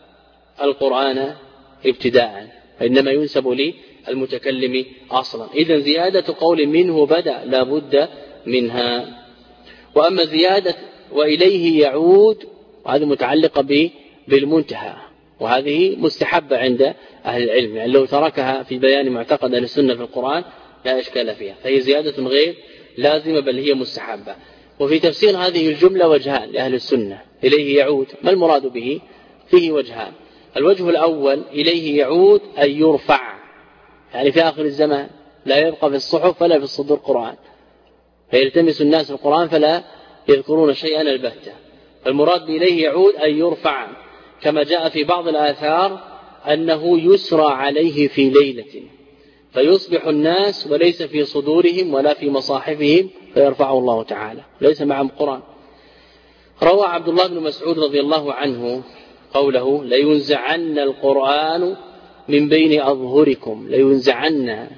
القرآن ابتداء، فإنما ينسب لي المتكلم أصلا. إذن زيادة قول منه بدأ لا بد منها. وأما زيادة وإليه يعود وهذه متعلقة بالمنتهى، وهذه مستحبة عند أهل العلم، يعني لو تركها في بيان معتقد أهل السنة في القرآن لا إشكال فيها، فهي زيادة غير لازمة بل هي مستحبة. وفي تفسير هذه الجملة وجهان لأهل السنة، إليه يعود ما المراد به؟ فيه وجهان. الوجه الأول إليه يعود أن يرفع، يعني في آخر الزمان لا يبقى في الصحف ولا في الصدور قرآن، فيلتمس الناس القرآن فلا يذكرون شيئا البتة، فالمراد بإليه يعود أن يرفع، كما جاء في بعض الآثار أنه يسرى عليه في ليلة فيصبح الناس وليس في صدورهم ولا في مصاحفهم فيرفعه الله تعالى، ليس معهم قرآن. روى عبد الله بن مسعود رضي الله عنه قوله لينزعن القرآن من بين أظهركم، لينزعن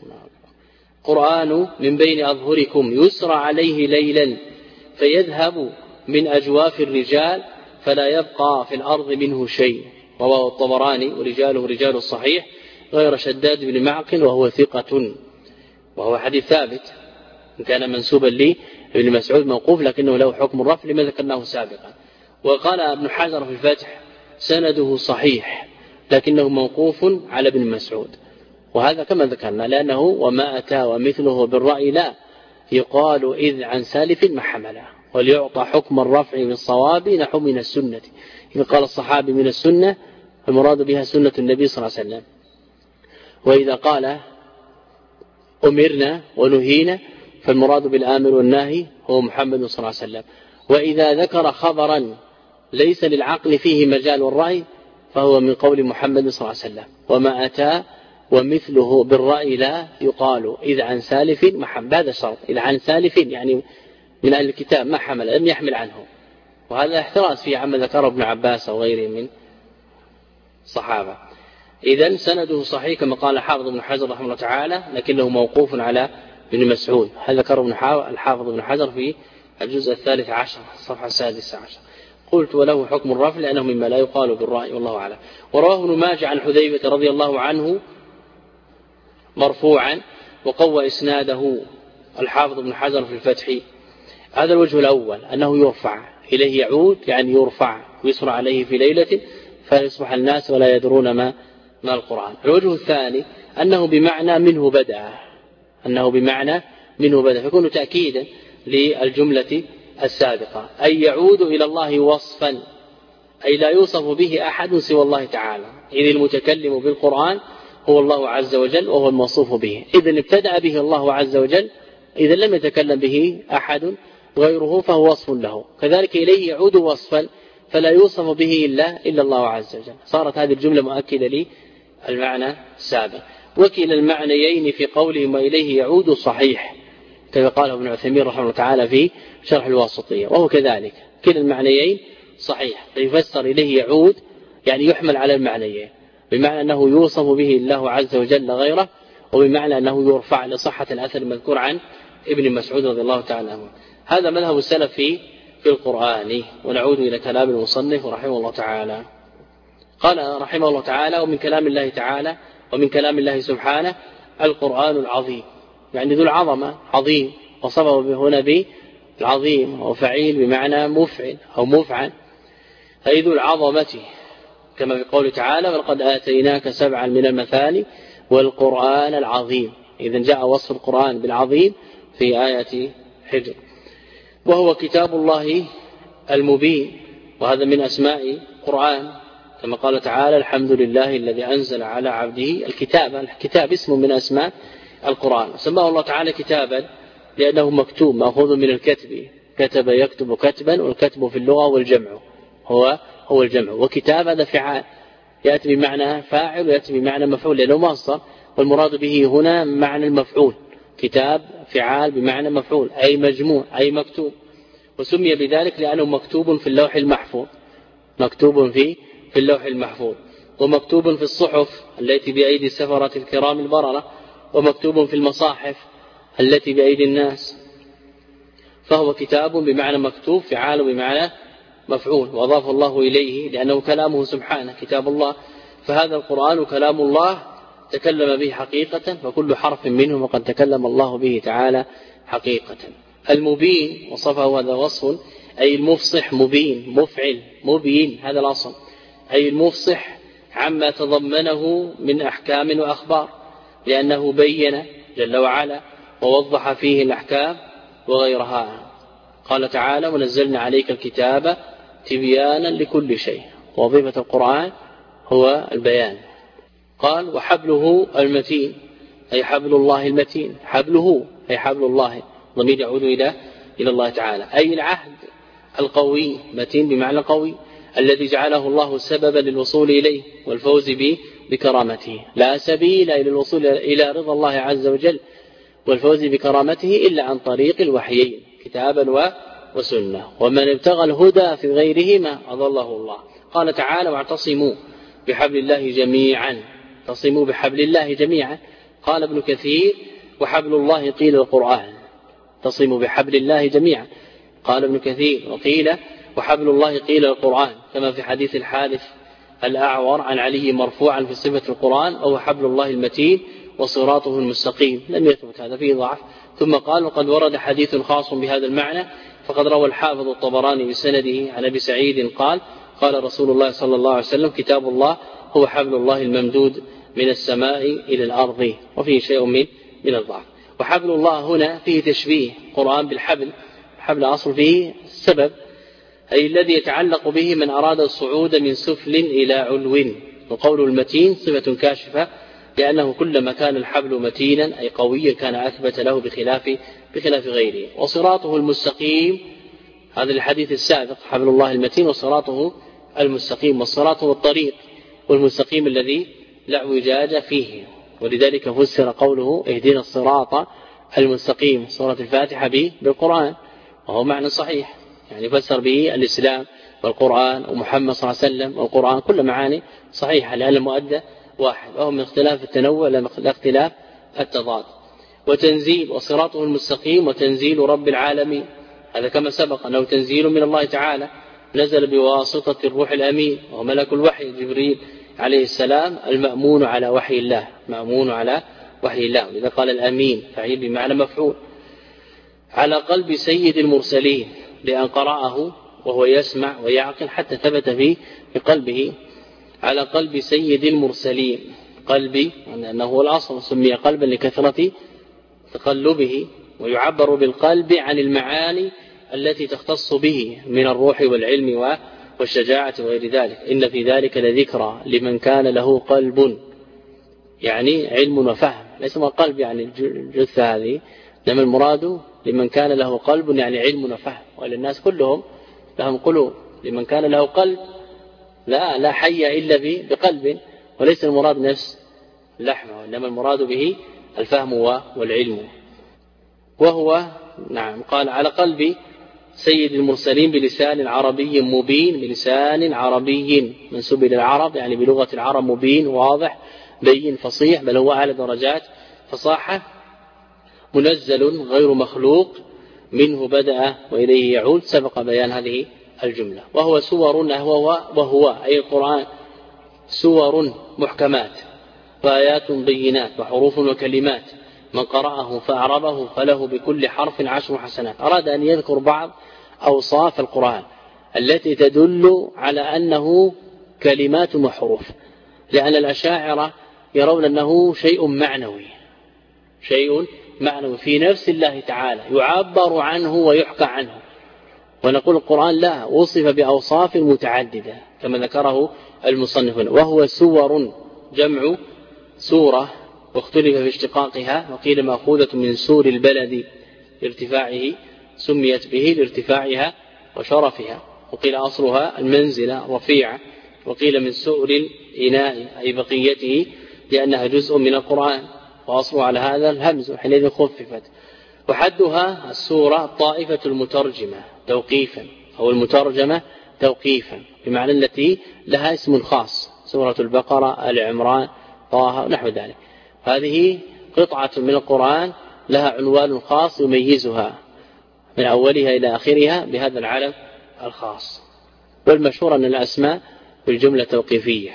القرآن من بين أظهركم يسرى عليه ليلا فيذهب من أجواف الرجال فلا يبقى في الأرض منه شيء. رواه الطبراني ورجاله رجال الصحيح غير شداد بن معقل وهو ثقة، وهو حديث ثابت إن كان منسوبا لي ابن مسعود موقوف لكنه له حكم الرفع لما ذكرناه سابقا. وقال ابن حجر في الفتح سنده صحيح لكنه موقوف على ابن مسعود، وهذا كما ذكرنا لأنه وما أتى ومثله بالرأي لا يقال إذ عن سالف ما حمله، وليعطى حكم الرفع بالصواب نحو من السنة. إذا قال الصحابي من السنة المراد بها سنة النبي صلى الله عليه وسلم، وإذا قال أمرنا ونهينا فالمراد بالآمر والناهي هو محمد صلى الله عليه وسلم. وإذا ذكر خبرا ليس للعقل فيه مجال والرأي فهو من قول محمد صلى الله عليه وسلم. وما أتى ومثله بالرأي لا يقال إذ عن سالف ما حمل، هذا الشرط، إذ عن سالف يعني من أهل الكتاب ما حمل لم يحمل عنه، وهذا احتراز فيه عما ذكره ابن عباس أو غيره من الصحابة. إذن سنده صحيح كما قال حافظ ابن حجر رحمه الله تعالى لكنه موقوف على ابن مسعود، هذا ذكره الحافظ ابن حجر في الجزء 13 الصفحة 16. قلت وله حكم الرفع لأنه مما لا يقال بالرأي والله أعلم. ورواه ابن ماجه عن حذيفة رضي الله عنه مرفوعا وقوى إسناده الحافظ ابن حجر في الفتح. هذا الوجه الأول أنه يرفع إليه يعود، يعني يرفع ويسرى عليه في ليلة فيصبح الناس ولا يدرون ما القرآن. الوجه الثاني أنه بمعنى منه بدأ، أنه بمعنى منه بدأ فيكون تأكيدا للجملة السابقة، أي يعود إلى الله وصفا، أي لا يوصف به أحد سوى الله تعالى، إذ المتكلم بالقرآن هو الله عز وجل وهو الموصوف به. إذن ابتدأ به الله عز وجل إذا لم يتكلم به أحد غيره فهو وصف له. كذلك إليه يعود وصفا فلا يوصف به إلا الله عز وجل. صارت هذه الجملة مؤكدة للمعنى السابق. وكلا المعنيين في قولهم وإليه يعود صحيح كما قال ابن عثيمين رحمه الله تعالى في شرح الواسطية، وهو كذلك كلا المعنيين صحيح. فيفسر إليه يعود يعني يحمل على المعنيين، بمعنى أنه يوصف به الله عز وجل غيره، وبمعنى أنه يرفع لصحة الأثر المذكور عن ابن مسعود رضي الله تعالى عنه. هذا مذهب السلف في القرآن. ونعود إلى كلام المصنف رحمه الله تعالى. قال رحمه الله تعالى: ومن كلام الله تعالى ومن كلام الله سبحانه القرآن العظيم، يعني ذو العظمة عظيم، وصفه هنا بالعظيم وفعيل بمعنى مفعل أو مفعل، أي ذو العظمة، كما في قوله تعالى: ولقد آتيناك 7 من المثاني والقرآن العظيم. إذن جاء وصف القرآن بالعظيم في آية حجر. وهو كتاب الله المبين، وهذا من أسماء القرآن، كما قال تعالى: الحمد لله الذي أنزل على عبده الكتاب. الكتاب اسم من أسماء القرآن، سماه الله تعالى كتابا لأنه مكتوب، مأخوذ من الكتب، كتب يكتب كتبا، والكتب في اللغة والجمع هو الجمع. وكتاب هذا فعال، يأتي بمعنى فاعل ويأتي بمعنى مفعول لأنه مصدر، والمراد به هنا معنى المفعول. كتاب فعال بمعنى مفعول، أي مجموع أي مكتوب. وسمي بذلك لأنه مكتوب في اللوح المحفوظ، مكتوب في اللوح المحفوظ، ومكتوب في الصحف التي بأيدي السفرة الكرام البررة، ومكتوب في المصاحف التي بأيدي الناس. فهو كتاب بمعنى مكتوب، فعال بمعنى مفعول، وأضاف الله إليه لأنه كلامه سبحانه كتاب الله. فهذا القرآن كلام الله تكلم به حقيقة، فكل حرف منه وقد تكلم الله به تعالى حقيقة. المبين وصفه هذا وصف، أي المفصح، مبين مفعل مبين، هذا الأصل، أي المفصح عما تضمنه من أحكام وأخبار، لأنه بين جل وعلا ووضح فيه الأحكام وغيرها. قال تعالى: ونزلنا عليك الكتاب تبيانا لكل شيء. وظيفة القرآن هو البيان. قال: وحبله المتين، أي حبل الله المتين، حبله أي حبل الله، ضمير يعود إلى الله تعالى، أي العهد القوي، متين بمعنى قوي، الذي جعله الله سببا للوصول إليه والفوز بكرامته. لا سبيل إلى الوصول إلى رضا الله عز وجل والفوز بكرامته إلا عن طريق الوحيين كتابا وسنة، ومن ابتغى الهدى في غيرهما أضله الله. قال تعالى: واعتصموا بحبل الله جميعا، اعتصموا بحبل الله جميعا. قال ابن كثير: وحبل الله قيل القرآن، اعتصموا بحبل الله جميعا. قال ابن كثير: وقيل وحبل الله قيل القرآن، كما في حديث الحارث الأعور عن علي مرفوعا في صفة القرآن: أو حبل الله المتين وصراطه المستقيم. لم يثبت هذا، فيه ضعف. ثم قال: وقد ورد حديث خاص بهذا المعنى، فقد روى الحافظ الطبراني بسنده عن أبي سعيد قال: قال رسول الله صلى الله عليه وسلم: كتاب الله هو حبل الله الممدود من السماء إلى الأرض. وفيه شيء من الضعف. وحبل الله هنا فيه تشبيه قرآن بالحبل، حبل أصل فيه السبب، أي الذي يتعلق به من أراد الصعود من سفل إلى علو. وقول المتين صفة كاشفة، لأنه كلما كان الحبل متينا أي قويا كان أثبت له بخلاف غيره. وصراطه المستقيم، هذا الحديث السابق، حبل الله المتين وصراطه المستقيم. والصراط هو الطريق، والمستقيم الذي لا اعوجاج فيه. ولذلك فسر قوله: اهدنا الصراط المستقيم، سورة الفاتحة بالقرآن، وهو معنى صحيح، يعني فسر به الإسلام والقرآن ومحمد صلى الله عليه وسلم والقرآن، كل معاني صحيحة، لأن المؤدى واحد، وهو من اختلاف التنوع لاختلاف التضاد. وتنزيل، وصراطه المستقيم وتنزيل رب العالمين، هذا كما سبق أنه تنزيل من الله تعالى، نزل بواسطة الروح الأمين وهو ملك الوحي جبريل عليه السلام، المأمون على وحي الله، مأمون على وحي الله. لذا قال الأمين فعيل بمعنى مفعول. على قلب سيد المرسلين، لأن قرأه وهو يسمع ويعقل حتى ثبت في قلبه. على قلب سيد المرسلين، قلبي لأنه هو الأصل، سمي قلبا لكثرة تقلبه. ويعبر بالقلب عن المعاني التي تختص به من الروح والعلم والشجاعة وغير ذلك. إن في ذلك لذكرى لمن كان له قلب، يعني علم وفهم، ليس ما قلب يعني الجثة هذه، إنما المراد لمن كان له قلب يعني علم وفهم، وإلا الناس كلهم لهم قلوب. لمن كان له قلب لا حي إلا بقلب، وليس المراد نفس لحمه، وإنما المراد به الفهم والعلم. وهو نعم قال على قلب سيد المرسلين بلسان عربي مبين، بلسان عربي منسوب إلى العرب يعني بلغة العرب، مبين واضح بين فصيح، بل هو أعلى درجات فصاحة، منزل غير مخلوق، منه بدأ وإليه يعود. سبق بيان هذه الجملة. وهو سور وهو أي القرآن سور محكمات وآيات بينات وحروف وكلمات، من قرأه فأعربه فله بكل حرف 10 حسنات. أراد أن يذكر بعض أوصاف القرآن التي تدل على أنه كلمات وحروف، لأن الأشاعرة يرون أنه شيء معنوي في نفس الله تعالى يعبر عنه ويحكى عنه، ونقول القرآن لا، وصف بأوصاف متعددة كما ذكره المصنف. وهو سور جمع سورة، واختلف في اشتقاقها، وقيل مأخوذة من سور البلد لارتفاعه سميت به لارتفاعها وشرفها، وقيل أصلها المنزلة رفيعة، وقيل من سؤر الإناء أي بقيته لأنها جزء من القرآن، وأصلها على هذا الهمز حينئذ خففت. وحدها السورة طائفة المترجمة توقيفا، أو المترجمة توقيفا، بمعنى التي لها اسم خاص، سورة البقرة، آل عمران، طه ونحو ذلك. هذه قطعة من القرآن لها عنوان خاص يميزها من أولها إلى آخرها بهذا العلم الخاص. والمشهور أن الأسماء في الجملة توقيفية.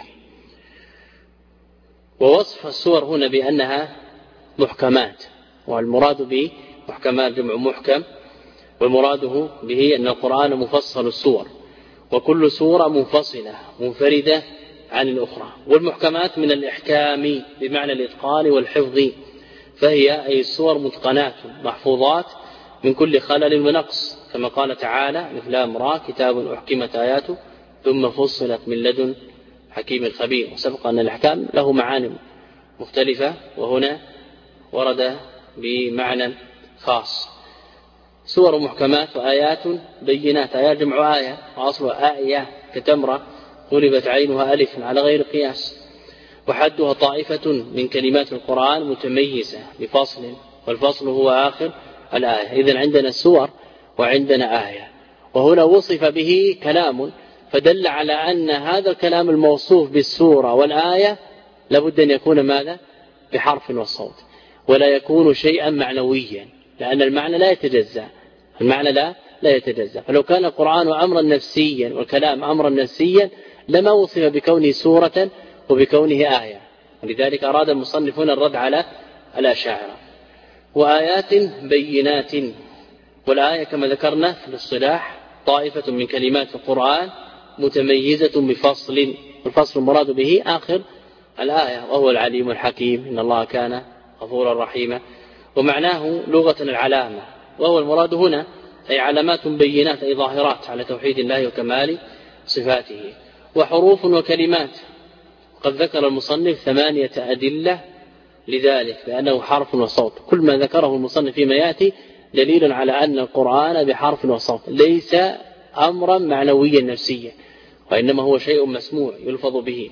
ووصف السور هنا بأنها محكمات، والمراد بمحكمات جمع محكم، والمراده به أن القرآن مفصل السور، وكل سورة منفصلة منفردة عن الأخرى. والمحكمات من الإحكام بمعنى الإتقان والحفظ، فهي أي السور متقنات محفوظات من كل خلل ونقص، كما قال تعالى: لام را كتاب أحكمت آياته ثم فصلت من لدن حكيم خبير. وسبق أن الأحكام له معاني مختلفة، وهنا ورد بمعنى خاص. سور محكمات وآيات بينات، آيات جمع آية، وأصلها آية كتمرة قلبت عينها ألف على غير قياس. وحدها طائفة من كلمات القرآن متميزة بفصل، والفصل هو آخر الآية. إذن عندنا سور وعندنا آية، وهنا وصف به كلام، فدل على أن هذا الكلام الموصوف بالسورة والآية لابد أن يكون ماذا؟ بحرف والصوت، ولا يكون شيئا معنويا، لأن المعنى لا يتجزأ، المعنى لا يتجزأ. فلو كان القرآن أمرا نفسيا والكلام أمرا نفسيا لما وصف بكونه سورة وبكونه آية. ولذلك أراد المصنفون الرد على الأشاعرة. وآيات بينات، والآية كما ذكرنا في الاصطلاح طائفة من كلمات القرآن متميزة بفصل، والفصل المراد به آخر الآية، وهو العليم الحكيم، إن الله كان غفورا رحيما. ومعناه لغة العلامة، وهو المراد هنا أي علامات بينات أي ظاهرات على توحيد الله وكمال صفاته. وحروف وكلمات، قد ذكر المصنف 8 أدلة لذلك، لأنه حرف وصوت. كل ما ذكره المصنف فيما يأتي دليل على أن القرآن بحرف وصوت، ليس أمرا معنويا نفسيا، وإنما هو شيء مسموع يلفظ به.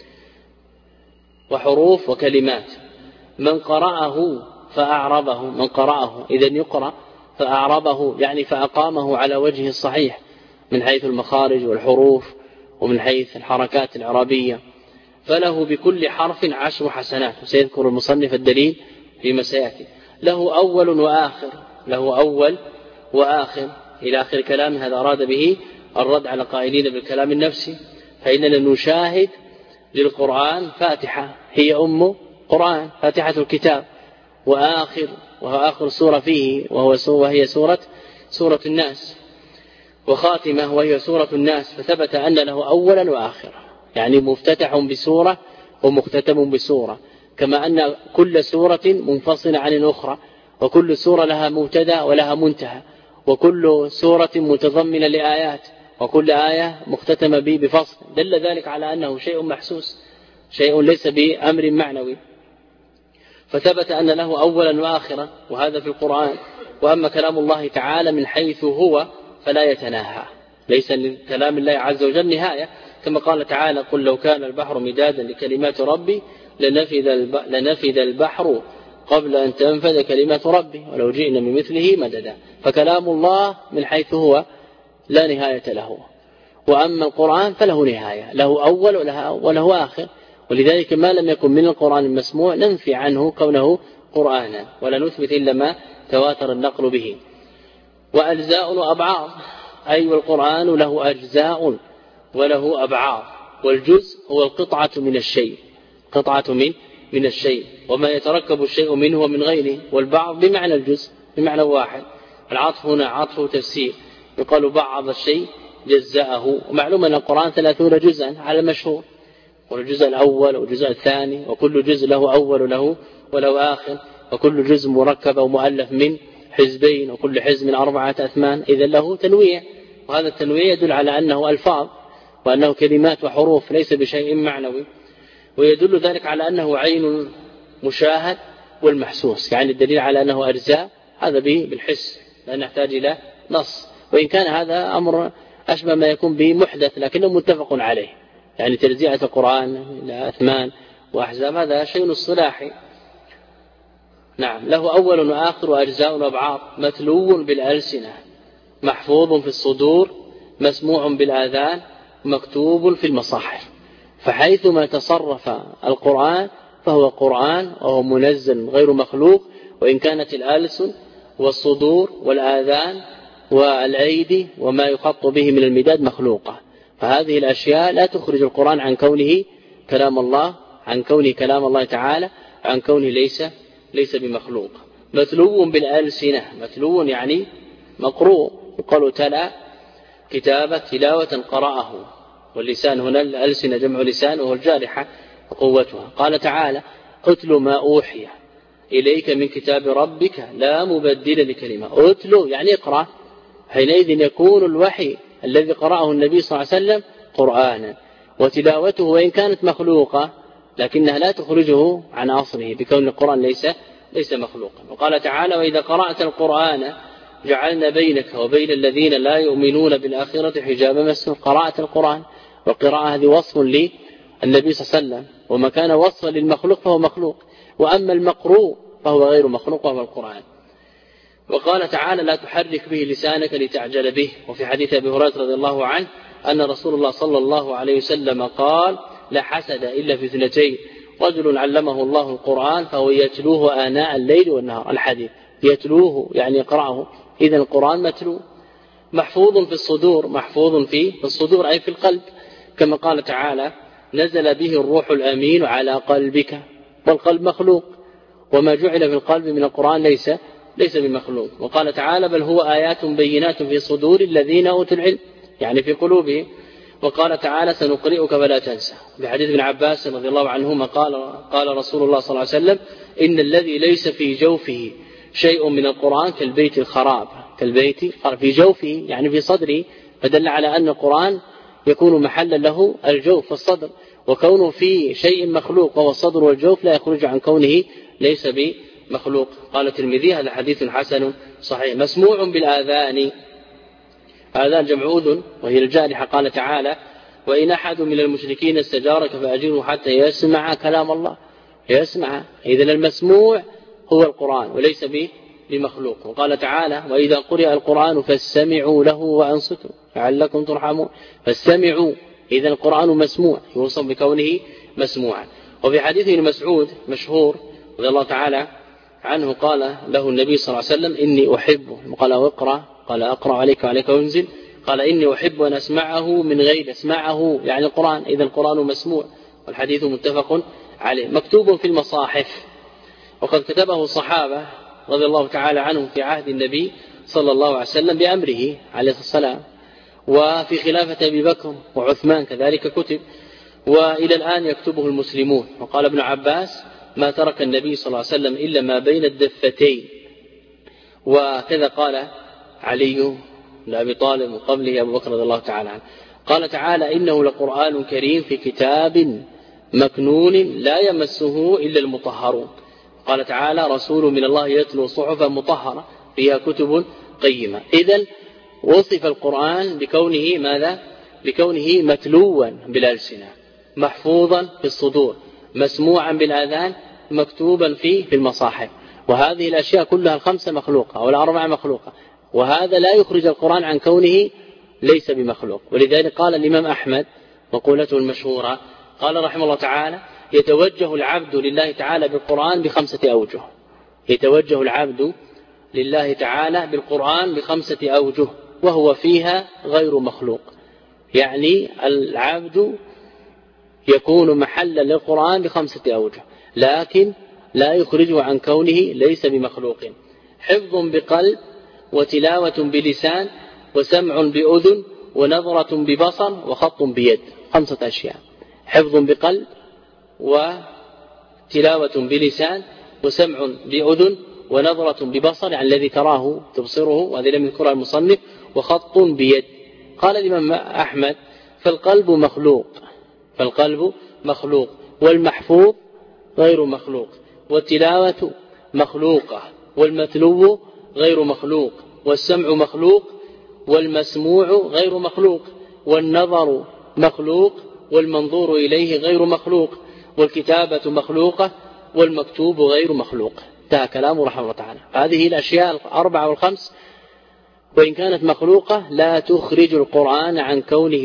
وحروف وكلمات، من قرأه فأعربه، من قرأه إذن يقرأ فأعربه يعني فأقامه على وجه الصحيح من حيث المخارج والحروف ومن حيث الحركات العربية، فله بكل حرف 10 حسنات. وسيذكر المصنف الدليل فيما سيأتي. له أول وآخر، له أول وآخر إلى آخر كلام. هذا أراد به الرد على قائلين بالكلام النفسي، فإننا نشاهد للقرآن فاتحة هي أم قرآن، فاتحة الكتاب، وآخر سورة فيه وهي سورة الناس، وخاتمة وهي سورة الناس، فثبت أن له أولا وآخرا، يعني مفتتح بسورة ومختتم بسورة، كما أن كل سورة منفصلة عن الأخرى، وكل سورة لها مبتدأ ولها منتهى، وكل سورة متضمنة لآيات، وكل آية مختتمة بفصل. دل ذلك على أنه شيء محسوس، شيء ليس بأمر معنوي. فثبت أن له أولا وآخرا، وهذا في القرآن. وأما كلام الله تعالى من حيث هو فلا يتناهى، ليس لكلام الله عز وجل نهاية، كما قال تعالى: قل لو كان البحر مدادا لكلمات ربي لنفد البحر قبل أن تنفذ كلمات ربي ولو جئنا بمثله مددا. فكلام الله من حيث هو لا نهاية له، وأما القرآن فله نهاية، له أول وله آخر. ولذلك ما لم يكن من القرآن المسموع ننفي عنه كونه قرآنا، ولا نثبت إلا ما تواتر النقل به. وأجزاء وأبعاض، أي والقرآن له أجزاء وله أبعاض. والجزء هو القطعة من الشيء، قطعة من الشيء، وما يتركب الشيء منه ومن غيره. والبعض بمعنى الجزء بمعنى واحد. العطف هنا عطف تفسير، يقال بعض الشيء جزاءه. ومعلوم أن القرآن 30 جزءا على المشهور، والجزء الأول والجزء الثاني، وكل جزء له أول وله آخر، وكل جزء مركب ومؤلف من حزبين، وكل حزب من 4 أثمان. إذن له تنويع، وهذا التنويع يدل على أنه ألفاظ وأنه كلمات وحروف، ليس بشيء معنوي. ويدل ذلك على أنه عين مشاهد والمحسوس، يعني الدليل على أنه أجزاء هذا بالحس، لا نحتاج إلى نص. وإن كان هذا أمر أشبه ما يكون به محدث، لكنه متفق عليه، يعني تجزئة القرآن إلى أثمان وأحزاب هذا شيء اصطلاحي. نعم، له أول وآخر وأجزاء وأبعاض، متلو بالألسنة، محفوظ في الصدور، مسموع بالآذان، مكتوب في المصاحف. فحيثما تصرف القرآن فهو قرآن، وهو منزل غير مخلوق، وإن كانت الألسن والصدور والآذان والأيدي وما يخط به من المداد مخلوقة. فهذه الأشياء لا تخرج القرآن عن كونه كلام الله، عن كونه كلام الله تعالى، عن كونه ليس بمخلوق. متلو بالألسنة، متلو يعني مقروء، يقال تلا كتابة تلاوة قرأه. واللسان هنا الألسنة جمع لسان، وهو الجارحة وقوتها. قال تعالى: أتل ما أوحي إليك من كتاب ربك لا مبدل لكلمة. أتلو يعني اقرأ، حينئذ يكون الوحي الذي قرأه النبي صلى الله عليه وسلم قرآنا، وتلاوته وإن كانت مخلوقة لكنها لا تخرجه عن أصله، بكون القرآن ليس مخلوقا. وقال تعالى: وإذا قرأت القرآن جعلنا بينك وبين الذين لا يؤمنون بالآخرة حجابا مستورا. قرأت القرآن، والقراءة هذه وصف للنبي صلى الله عليه وسلم، وما كان وصفا للمخلوق فهو مخلوق، وأما المقروء فهو غير مخلوق وهو القرآن. وقال تعالى: لا تحرك به لسانك لتعجل به. وفي حديث أبي هريرة رضي الله عنه أن رسول الله صلى الله عليه وسلم قال: لا حسد إلا في 2، رجل علمه الله القرآن فهو يتلوه آناء الليل والنهار. الحديث يتلوه يعني يقرأه، إذن القرآن متلو. محفوظ في الصدور، محفوظ في الصدور أي في القلب، كما قال تعالى: نزل به الروح الأمين على قلبك. والقلب مخلوق، وما جعل في القلب من القرآن ليس بمخلوق. وقال تعالى: بل هو آيات بينات في صدور الذين أوتوا العلم، يعني في قلوبهم. وقال تعالى: سنقرئك فلا تنسى. بحديث ابن عباس رضي الله عنهما قال رسول الله صلى الله عليه وسلم: إن الذي ليس في جوفه شيء من القرآن كالبيت الخراب. كالبيت في جوفه يعني في صدره، فدل على أن القرآن يكون محلا له الجوف والصدر، وكونه في شيء مخلوق وهو الصدر والجوف لا يخرج عن كونه ليس بمخلوق. قال الترمذي: هذا حديث حسن صحيح. مسموع بالآذان، آذان جمع أذن وهي الجارحة. قال تعالى: وإن أحد من المشركين استجارك فأجره حتى يسمع كلام الله. يسمع، إذن المسموع هو القرآن وليس بمخلوق. وقال تعالى: وإذا قرئ القرآن فاستمعوا له وأنصتوا لعلكم ترحمون. فاستمعوا، إذن القرآن مسموع، يوصف بكونه مسموعا. وفي حديث ابن مسعود مشهور رضي الله تعالى عنه قال له النبي صلى الله عليه وسلم: إني أحبه. قال: واقرأ. قال: أقرأ عليك وعليك أنزل. قال: إني أحب أن أسمعه من غير أسمعه، يعني القرآن، إذا القرآن مسموع. والحديث متفق عليه. مكتوب في المصاحف، وقد كتبه الصحابة رضي الله تعالى عنهم في عهد النبي صلى الله عليه وسلم بأمره عليه الصلاة، وفي خلافة أبي بكر وعثمان كذلك كتب، وإلى الآن يكتبه المسلمون. وقال ابن عباس: ما ترك النبي صلى الله عليه وسلم إلا ما بين الدفتين. وكذا قال علي بن أبي طالب وقبله أبو بكر رضي الله تعالى عنه. قال تعالى: إنه لقرآن كريم في كتاب مكنون لا يمسه إلا المطهرون. قال تعالى رسول من الله يتلو صحفا مطهرة فيها كتب قيمة. إذن وصف القرآن بكونه ماذا؟ بكونه متلوا بالألسنة، محفوظا في الصدور، مسموعا بالآذان، مكتوبا في المصاحف. وهذه الأشياء كلها الخمسة مخلوقة أو الأربعة مخلوقة، وهذا لا يخرج القرآن عن كونه ليس بمخلوق. ولذلك قال الإمام أحمد وقولته المشهورة قال رحمه الله تعالى يتوجه العبد لله تعالى بالقرآن ب5 أوجه. يتوجه العبد لله تعالى بالقرآن ب5 أوجه وهو فيها غير مخلوق. يعني العبد يكون محلا للقرآن ب5 أوجه، لكن لا يخرجه عن كونه ليس بمخلوق. حفظ بقلب، وتلاوة بلسان، وسمع بأذن، ونظرة ببصر، وخط بيد. 5 أشياء: حفظ بقلب، وتلاوة بلسان، وسمع بأذن، ونظرة ببصر يعني الذي تراه تبصره وهذا لم يذكرها المصنف، وخط بيد. قال الإمام أحمد فالقلب مخلوق، فالقلب مخلوق، والمحفوظ غير مخلوق، والتلاوة مخلوقة، والمتلو غير مخلوق، والسمع مخلوق، والمسموع غير مخلوق، والنظر مخلوق، والمنظور إليه غير مخلوق، والكتابة مخلوقة، والمكتوب غير مخلوق. انتهى كلامه رحمه الله تعالى. هذه الأشياء 4 و5 وإن كانت مخلوقة لا تخرج القرآن عن كونه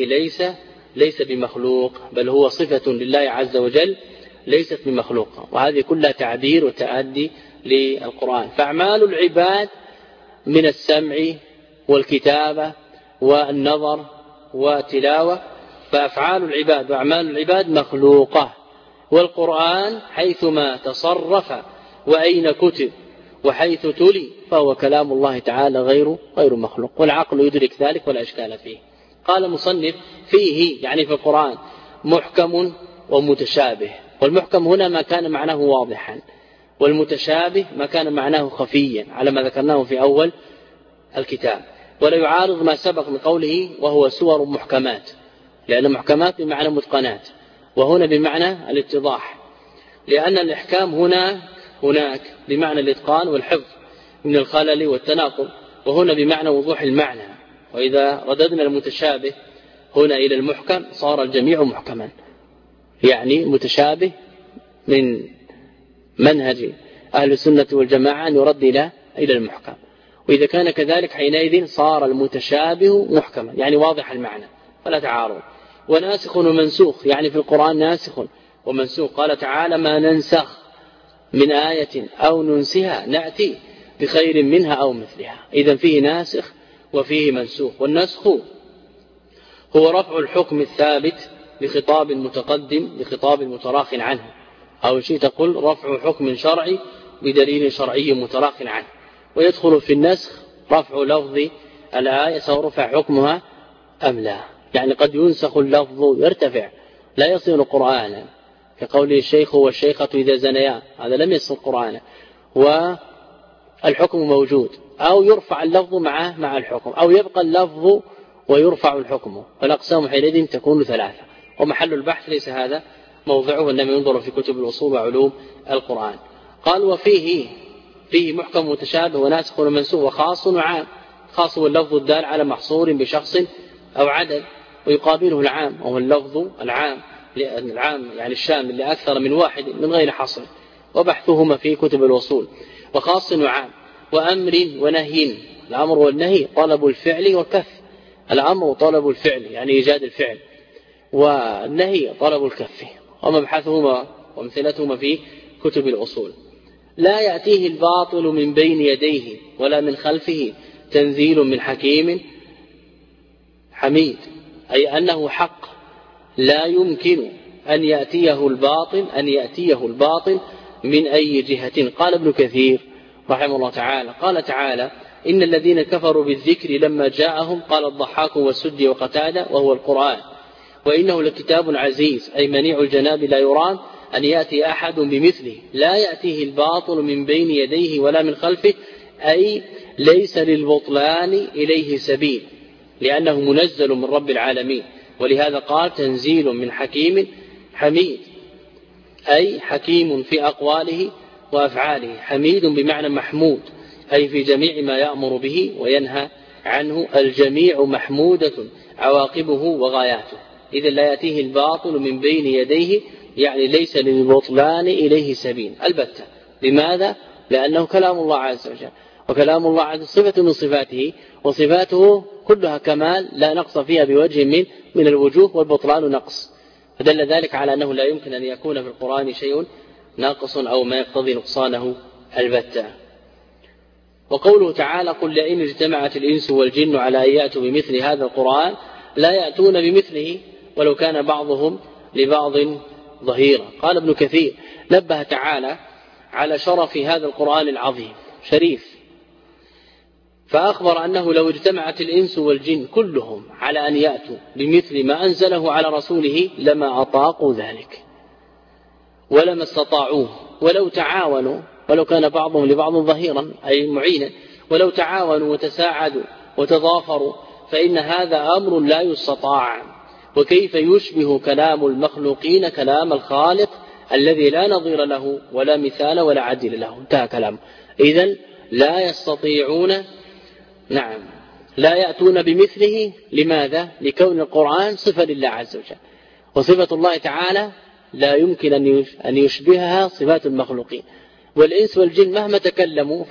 ليس بمخلوق، بل هو صفة لله عز وجل ليست بمخلوقة. وهذه كلها تعبير وتأدي للقرآن. فأعمال العباد من السمع والكتابة والنظر والتلاوة، فأفعال العباد وأعمال العباد مخلوقة، والقرآن حيثما تصرف وأين كتب وحيث تلي فهو كلام الله تعالى غير مخلوق، والعقل يدرك ذلك ولا إشكال فيه. قال المصنف فيه يعني في القرآن محكم ومتشابه. والمحكم هنا ما كان معناه واضحا، والمتشابه ما كان معناه خفيا على ما ذكرناه في أول الكتاب. ولا يعارض ما سبق من قوله وهو سور محكمات، لأن محكمات بمعنى متقنات، وهنا بمعنى الاتضاح، لأن الإحكام هناك بمعنى الإتقان والحفظ من الخلل والتناقض، وهنا بمعنى وضوح المعنى. وإذا رددنا المتشابه هنا إلى المحكم صار الجميع محكما، يعني متشابه من منهج أهل السنة والجماعة أن يرد إلى المحكم. وإذا كان كذلك حينئذ صار المتشابه محكما يعني واضح المعنى فلا تعارض. وناسخ ومنسوخ يعني في القرآن ناسخ ومنسوخ. قال تعالى ما ننسخ من آية أو ننسها نأتي بخير منها أو مثلها. إذن فيه ناسخ وفيه منسوخ. والنسخ هو رفع الحكم الثابت بخطاب متقدم بخطاب متراخ عنه، أو شيء تقول رفع حكم شرعي بدليل شرعي متراخ عنه. ويدخل في النسخ رفع لفظ الآية سواء رفع حكمها أم لا، يعني قد ينسخ اللفظ يرتفع لا يصير قرآنا، كقول الشيخ والشيخة إذا زنيا، هذا لم يصل قرآنا والحكم موجود، أو يرفع اللفظ مع الحكم، أو يبقى اللفظ ويرفع الحكم. فالأقسام حينئذ تكون 3، ومحل البحث ليس هذا موضعه، إنما ينظر في كتب الأصول وعلوم القرآن. قال وفيه محكم متشابه وناسخ ومنسوخ وخاص وعام. خاص هو اللفظ الدال على محصور بشخص أو عدد، ويقابله العام وهو اللفظ العام يعني الشامل لأكثر من واحد من غير حصر، وبحثهما في كتب الأصول. وخاص وعام. وأمر ونهي، الأمر والنهي طلب الفعل والكف. الأمر طلب الفعل يعني إيجاد الفعل، والنهي طلب الكف، ومبحثهما وامثلتهما في كتب الأصول. لا يأتيه الباطل من بين يديه ولا من خلفه تنزيل من حكيم حميد، أي أنه حق لا يمكن أن يأتيه الباطل من أي جهة. قال ابن كثير رحمه الله تعالى قال تعالى إن الذين كفروا بالذكر لما جاءهم قال الضحاك والسدي وقتادة وهو القرآن وإنه لكتاب عزيز، أي منيع الجناب لا يرام أن يأتي أحد بمثله. لا يأتيه الباطل من بين يديه ولا من خلفه، أي ليس للبطلان إليه سبيل، لأنه منزل من رب العالمين. ولهذا قال تنزيل من حكيم حميد، أي حكيم في أقواله وأفعاله. حميد بمعنى محمود، أي في جميع ما يأمر به وينهى عنه. الجميع محمودة عواقبه وغاياته، إذا لا يأتيه الباطل من بين يديه، يعني ليس للبطلان إليه سبيل البتة. لماذا؟ لأنه كلام الله عز وجل، وكلام الله عز وجل صفة من صفاته، وصفاته كلها كمال لا نقص فيها بوجه من الوجوه، والبطلان نقص. فدل ذلك على أنه لا يمكن أن يكون في القرآن شيء ناقص أو ما يقتضي نقصانه البتة. وقوله تعالى: قل لئن اجتمعت الإنس والجن على أن يأتوا بمثل هذا القرآن لا يأتون بمثله ولو كان بعضهم لبعض ظهيرا. قال ابن كثير: نبه تعالى على شرف هذا القرآن العظيم شريف، فأخبر أنه لو اجتمعت الإنس والجن كلهم على أن يأتوا بمثل ما أنزله على رسوله لما أطاقوا ذلك ولما استطاعوه، ولو تعاونوا، ولو كان بعضهم لبعض ظهيرا أي معينا، ولو تعاونوا وتساعدوا وتضافروا فإن هذا أمر لا يستطاع. وكيف يشبه كلام المخلوقين كلام الخالق الذي لا نظير له ولا مثال ولا عدل له. انتهى كلامه. إذن لا يستطيعون، نعم، لا يأتون بمثله. لماذا؟ لكون القرآن صفة لله عز وجل، وصفة الله تعالى لا يمكن أن يشبهها صفات المخلوقين. والإنس والجن مهما تكلموا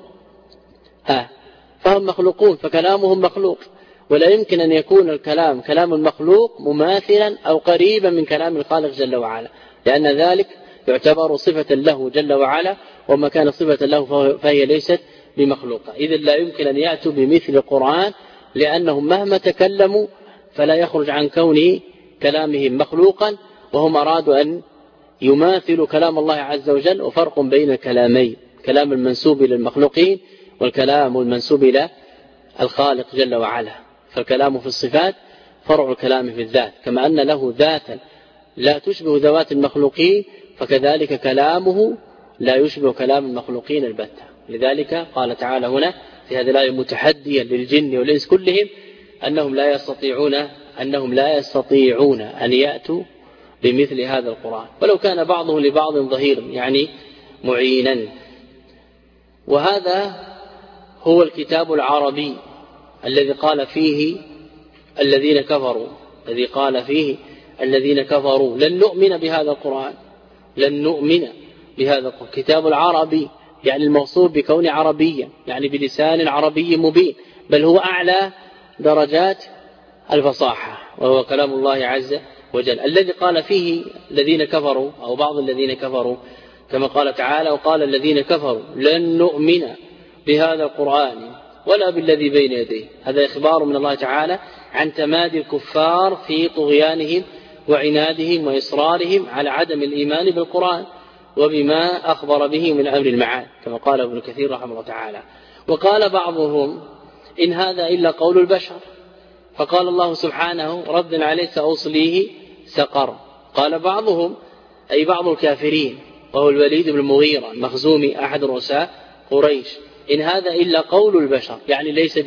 فهم مخلوقون، فكلامهم مخلوق، ولا يمكن أن يكون الكلام كلام المخلوق مماثلا أو قريبا من كلام الخالق جل وعلا، لأن ذلك يعتبر صفة له جل وعلا، وما كان صفة له فهي ليست بمخلوقة. إذن لا يمكن أن يأتوا بمثل القرآن، لأنهم مهما تكلموا فلا يخرج عن كون كلامهم مخلوقا، وهم أرادوا أن يماثلوا كلام الله عز وجل. وفرق بين الكلامين: كلام المنسوب إلى المخلوقين والكلام المنسوب إلى الخالق جل وعلا. فالكلام في الصفات فرع الكلام في الذات، كما أن له ذاتا لا تشبه ذوات المخلوقين، فكذلك كلامه لا يشبه كلام المخلوقين البتة. لذلك قال تعالى هنا في هذه الآية متحديا للجن والإنس كلهم أنهم لا يستطيعون أن يأتوا بمثل هذا القرآن ولو كان بعضهم لبعض ظهير، يعني معينا. وهذا هو الكتاب العربي الذي قال فيه الذين كفروا لن نؤمن بهذا القرآن، لن نؤمن بهذا القرآن. كتاب العربي يعني الموصوف بكون عربيا، يعني بلسان عربي مبين، بل هو أعلى درجات الفصاحة، وهو كلام الله عز وجل. الذي قال فيه الذين كفروا أو بعض الذين كفروا، كما قال تعالى: وقال الذين كفروا لن نؤمن بهذا القرآن ولا بالذي بين يديه. هذا إخبار من الله تعالى عن تمادي الكفار في طغيانهم وعنادهم وإصرارهم على عدم الإيمان بالقرآن وبما أخبر به من أمر المعاد، كما قال ابن كثير رحمه الله تعالى. وقال بعضهم: إن هذا إلا قول البشر. فقال الله سبحانه ردا عليه: سأصليه سقر. قال بعضهم، أي بعض الكافرين، وهو الوليد بن المغيرة المخزومي أحد رؤساء قريش: إن هذا إلا قول البشر، يعني ليس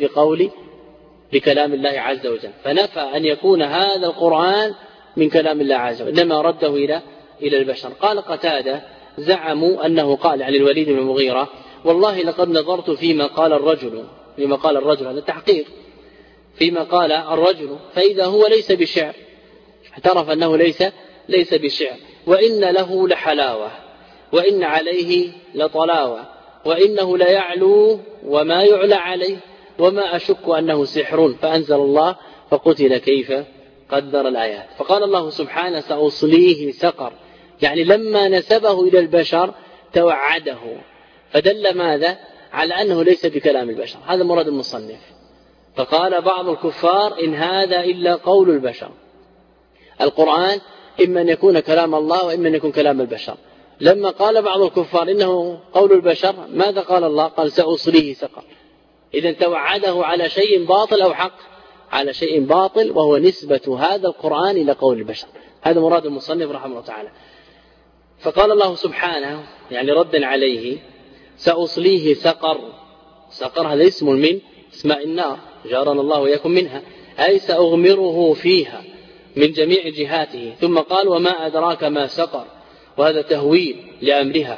بكلام الله عز وجل، فنفى أن يكون هذا القرآن من كلام الله عز وجل، إنما رده إلى البشر. قال قتادة: زعموا أنه قال عن الوليد بن المغيرة: والله لقد نظرت فيما قال الرجل، هذا تحقيق، فيما قال الرجل، فإذا هو ليس بشعر. اعترف أنه ليس بشعر، وإن له لحلاوة، وإن عليه لطلاوة، وإنه ليعلو وما يعلى عليه، وما أشك أنه سحر. فأنزل الله: فقتل كيف قدر الآيات. فقال الله سبحانه: سأصليه سقر، يعني لما نسبه إلى البشر توعده، فدل ماذا؟ على أنه ليس بكلام البشر. هذا مراد المصنف. فقال بعض الكفار: إن هذا إلا قول البشر. القرآن إما أن يكون كلام الله وإما أن يكون كلام البشر. لما قال بعض الكفار إنه قول البشر، ماذا قال الله؟ قال: سأصليه سقر. إذن توعده على شيء باطل أو حق؟ على شيء باطل، وهو نسبة هذا القرآن إلى قول البشر. هذا مراد المصنف رحمه الله تعالى. فقال الله سبحانه يعني ردا عليه: سأصليه سقر. سقر هذا اسم من اسماء النار، جارنا الله وإياكم منها، أي سأغمره فيها من جميع جهاته. ثم قال: وما أدراك ما سقر، وهذا تهويل لأمرها،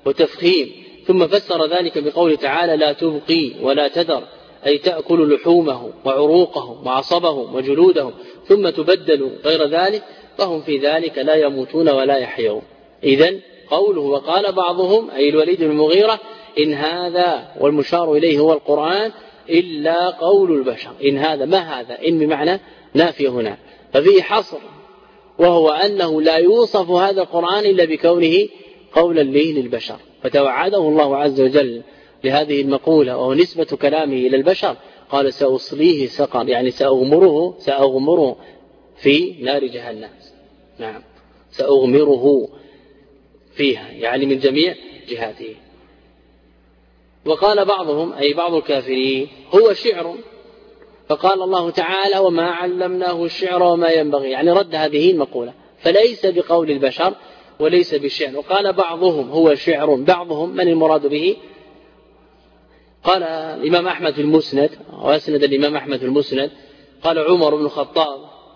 وتفخيم. ثم فسر ذلك بقوله تعالى لا تبقي ولا تذر، أي تأكل لحومه وعروقه وعصبه وجلوده ثم تبدل غير ذلك، فهم في ذلك لا يموتون ولا يحيون. إذن قوله وقال بعضهم أي الوليد بن المغيرة إن هذا والمشار إليه هو القرآن إلا قول البشر. إن هذا ما هذا، إن بمعنى نافية هنا، ففيه حصر، وهو أنه لا يوصف هذا القرآن إلا بكونه قولا للبشر. فتوعده الله عز وجل لهذه المقولة وهو نسبة كلامه إلى البشر، قال سأصليه سقر، يعني سأغمره في نار جهنم. نعم، سأغمره فيها يعني من جميع جهاته. وقال بعضهم أي بعض الكافرين هو شعر، فقال الله تعالى وما علمناه الشعر وما ينبغي، يعني رد هذه المقولة، فليس بقول البشر وليس بالشعر. وقال بعضهم هو شعر، بعضهم من المراد به؟ قال الإمام أحمد في المسند، وأسند الإمام أحمد في المسند، قال عمر بن الخطاب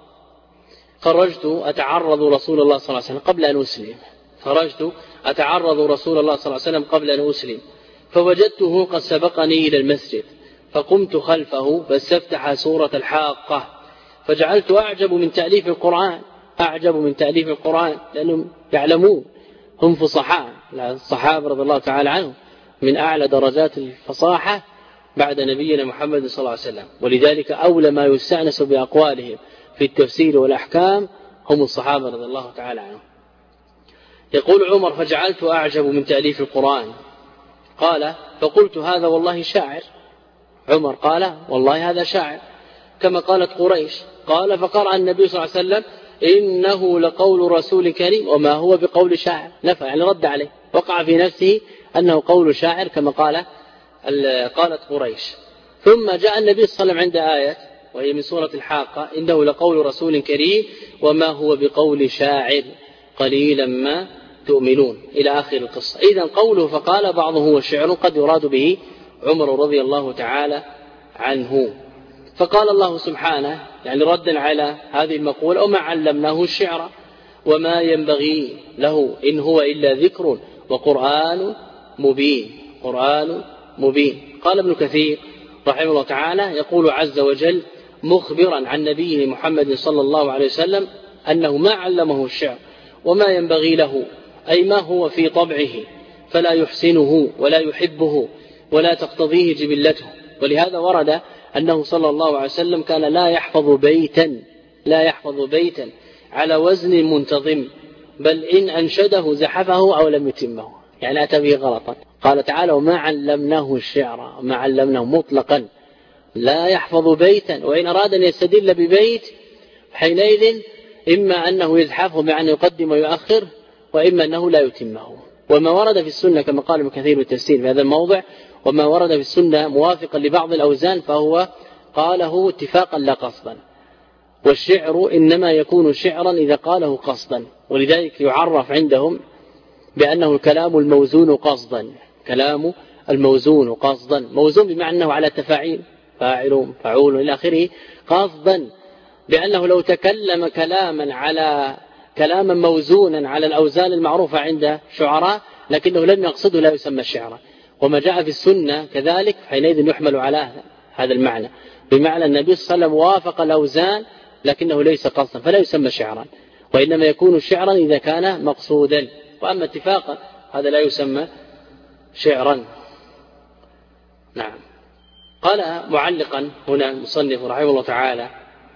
خرجت أتعرض رسول الله صلى الله عليه وسلم قبل أن أسلم، خرجت أتعرض رسول الله صلى الله عليه وسلم قبل أن أسلم، فوجدته قد سبقني إلى المسجد، فقمت خلفه فاستفتح سورة الحاقة، فجعلت أعجب من تأليف القرآن، أعجب من تأليف القرآن، لأنهم يعلمون هم فصحاء، الصحابة رضي الله تعالى عنهم من أعلى درجات الفصاحة بعد نبينا محمد صلى الله عليه وسلم، ولذلك أولى ما يستأنس بأقوالهم في التفسير والأحكام هم الصحابة رضي الله تعالى عنهم. يقول عمر فجعلت أعجب من تأليف القرآن، قال فقلت هذا والله شاعر، عمر قال والله هذا شاعر كما قالت قريش، قال فقرأ النبي صلى الله عليه وسلم إنه لقول رسول كريم وما هو بقول شاعر، نفى يعني رد عليه، وقع في نفسه أنه قول شاعر كما قالت قريش. ثم جاء النبي صلى الله عليه وسلم عند آية وهي من سورة الحاقة إنه لقول رسول كريم وما هو بقول شاعر قليلا ما تؤمنون إلى آخر القصة. إذن قوله فقال بعضه هو شعر قد يراد به عمر رضي الله تعالى عنه. فقال الله سبحانه يعني ردا على هذه المقولة وما علمناه الشعر وما ينبغي له إن هو إلا ذكر وقرآن مبين، قرآن مبين. قال ابن كثير رحمه الله تعالى يقول عز وجل مخبرا عن نبيه محمد صلى الله عليه وسلم أنه ما علمه الشعر وما ينبغي له، أي ما هو في طبعه فلا يحسنه ولا يحبه ولا تقتضيه جبلته. ولهذا ورد أنه صلى الله عليه وسلم كان لا يحفظ بيتا على وزن منتظم، بل إن أنشده زحفه أو لم يتمه، يعني أتى به غلطا. قال تعالى وما علمناه الشعر، ما علمناه مطلقا، لا يحفظ بيتا، وإن أراد أن يستدل ببيت حينئذ إما أنه يزحفه بأن يقدم ويؤخر، وإما أنه لا يتمه. وما ورد في السنة كما قال ابن كثير بالتفسير في هذا الموضع، وما ورد في السنة موافقا لبعض الأوزان فهو قاله اتفاقا لا قصدا، والشعر إنما يكون شعرا إذا قاله قصدا، ولذلك يعرف عندهم بأنه الكلام الموزون قصدا، كلام الموزون قصدا، موزون بمعنى أنه على تفاعيل، فاعل فعول إلى آخره، قصدا بأنه لو تكلم كلاما موزونا على الأوزان المعروفة عند شعراء لكنه لم يقصده لا يسمى شعرا. وما جاء في السنة كذلك حينئذ يحمل على هذا المعنى، بمعنى النبي صلى الله عليه وسلم وافق الأوزان لكنه ليس قصدا فلا يسمى شعرا، وإنما يكون شعرا إذا كان مقصودا، وأما اتفاقا هذا لا يسمى شعرا. نعم. قال معلقا هنا المصنف رحمه الله تعالى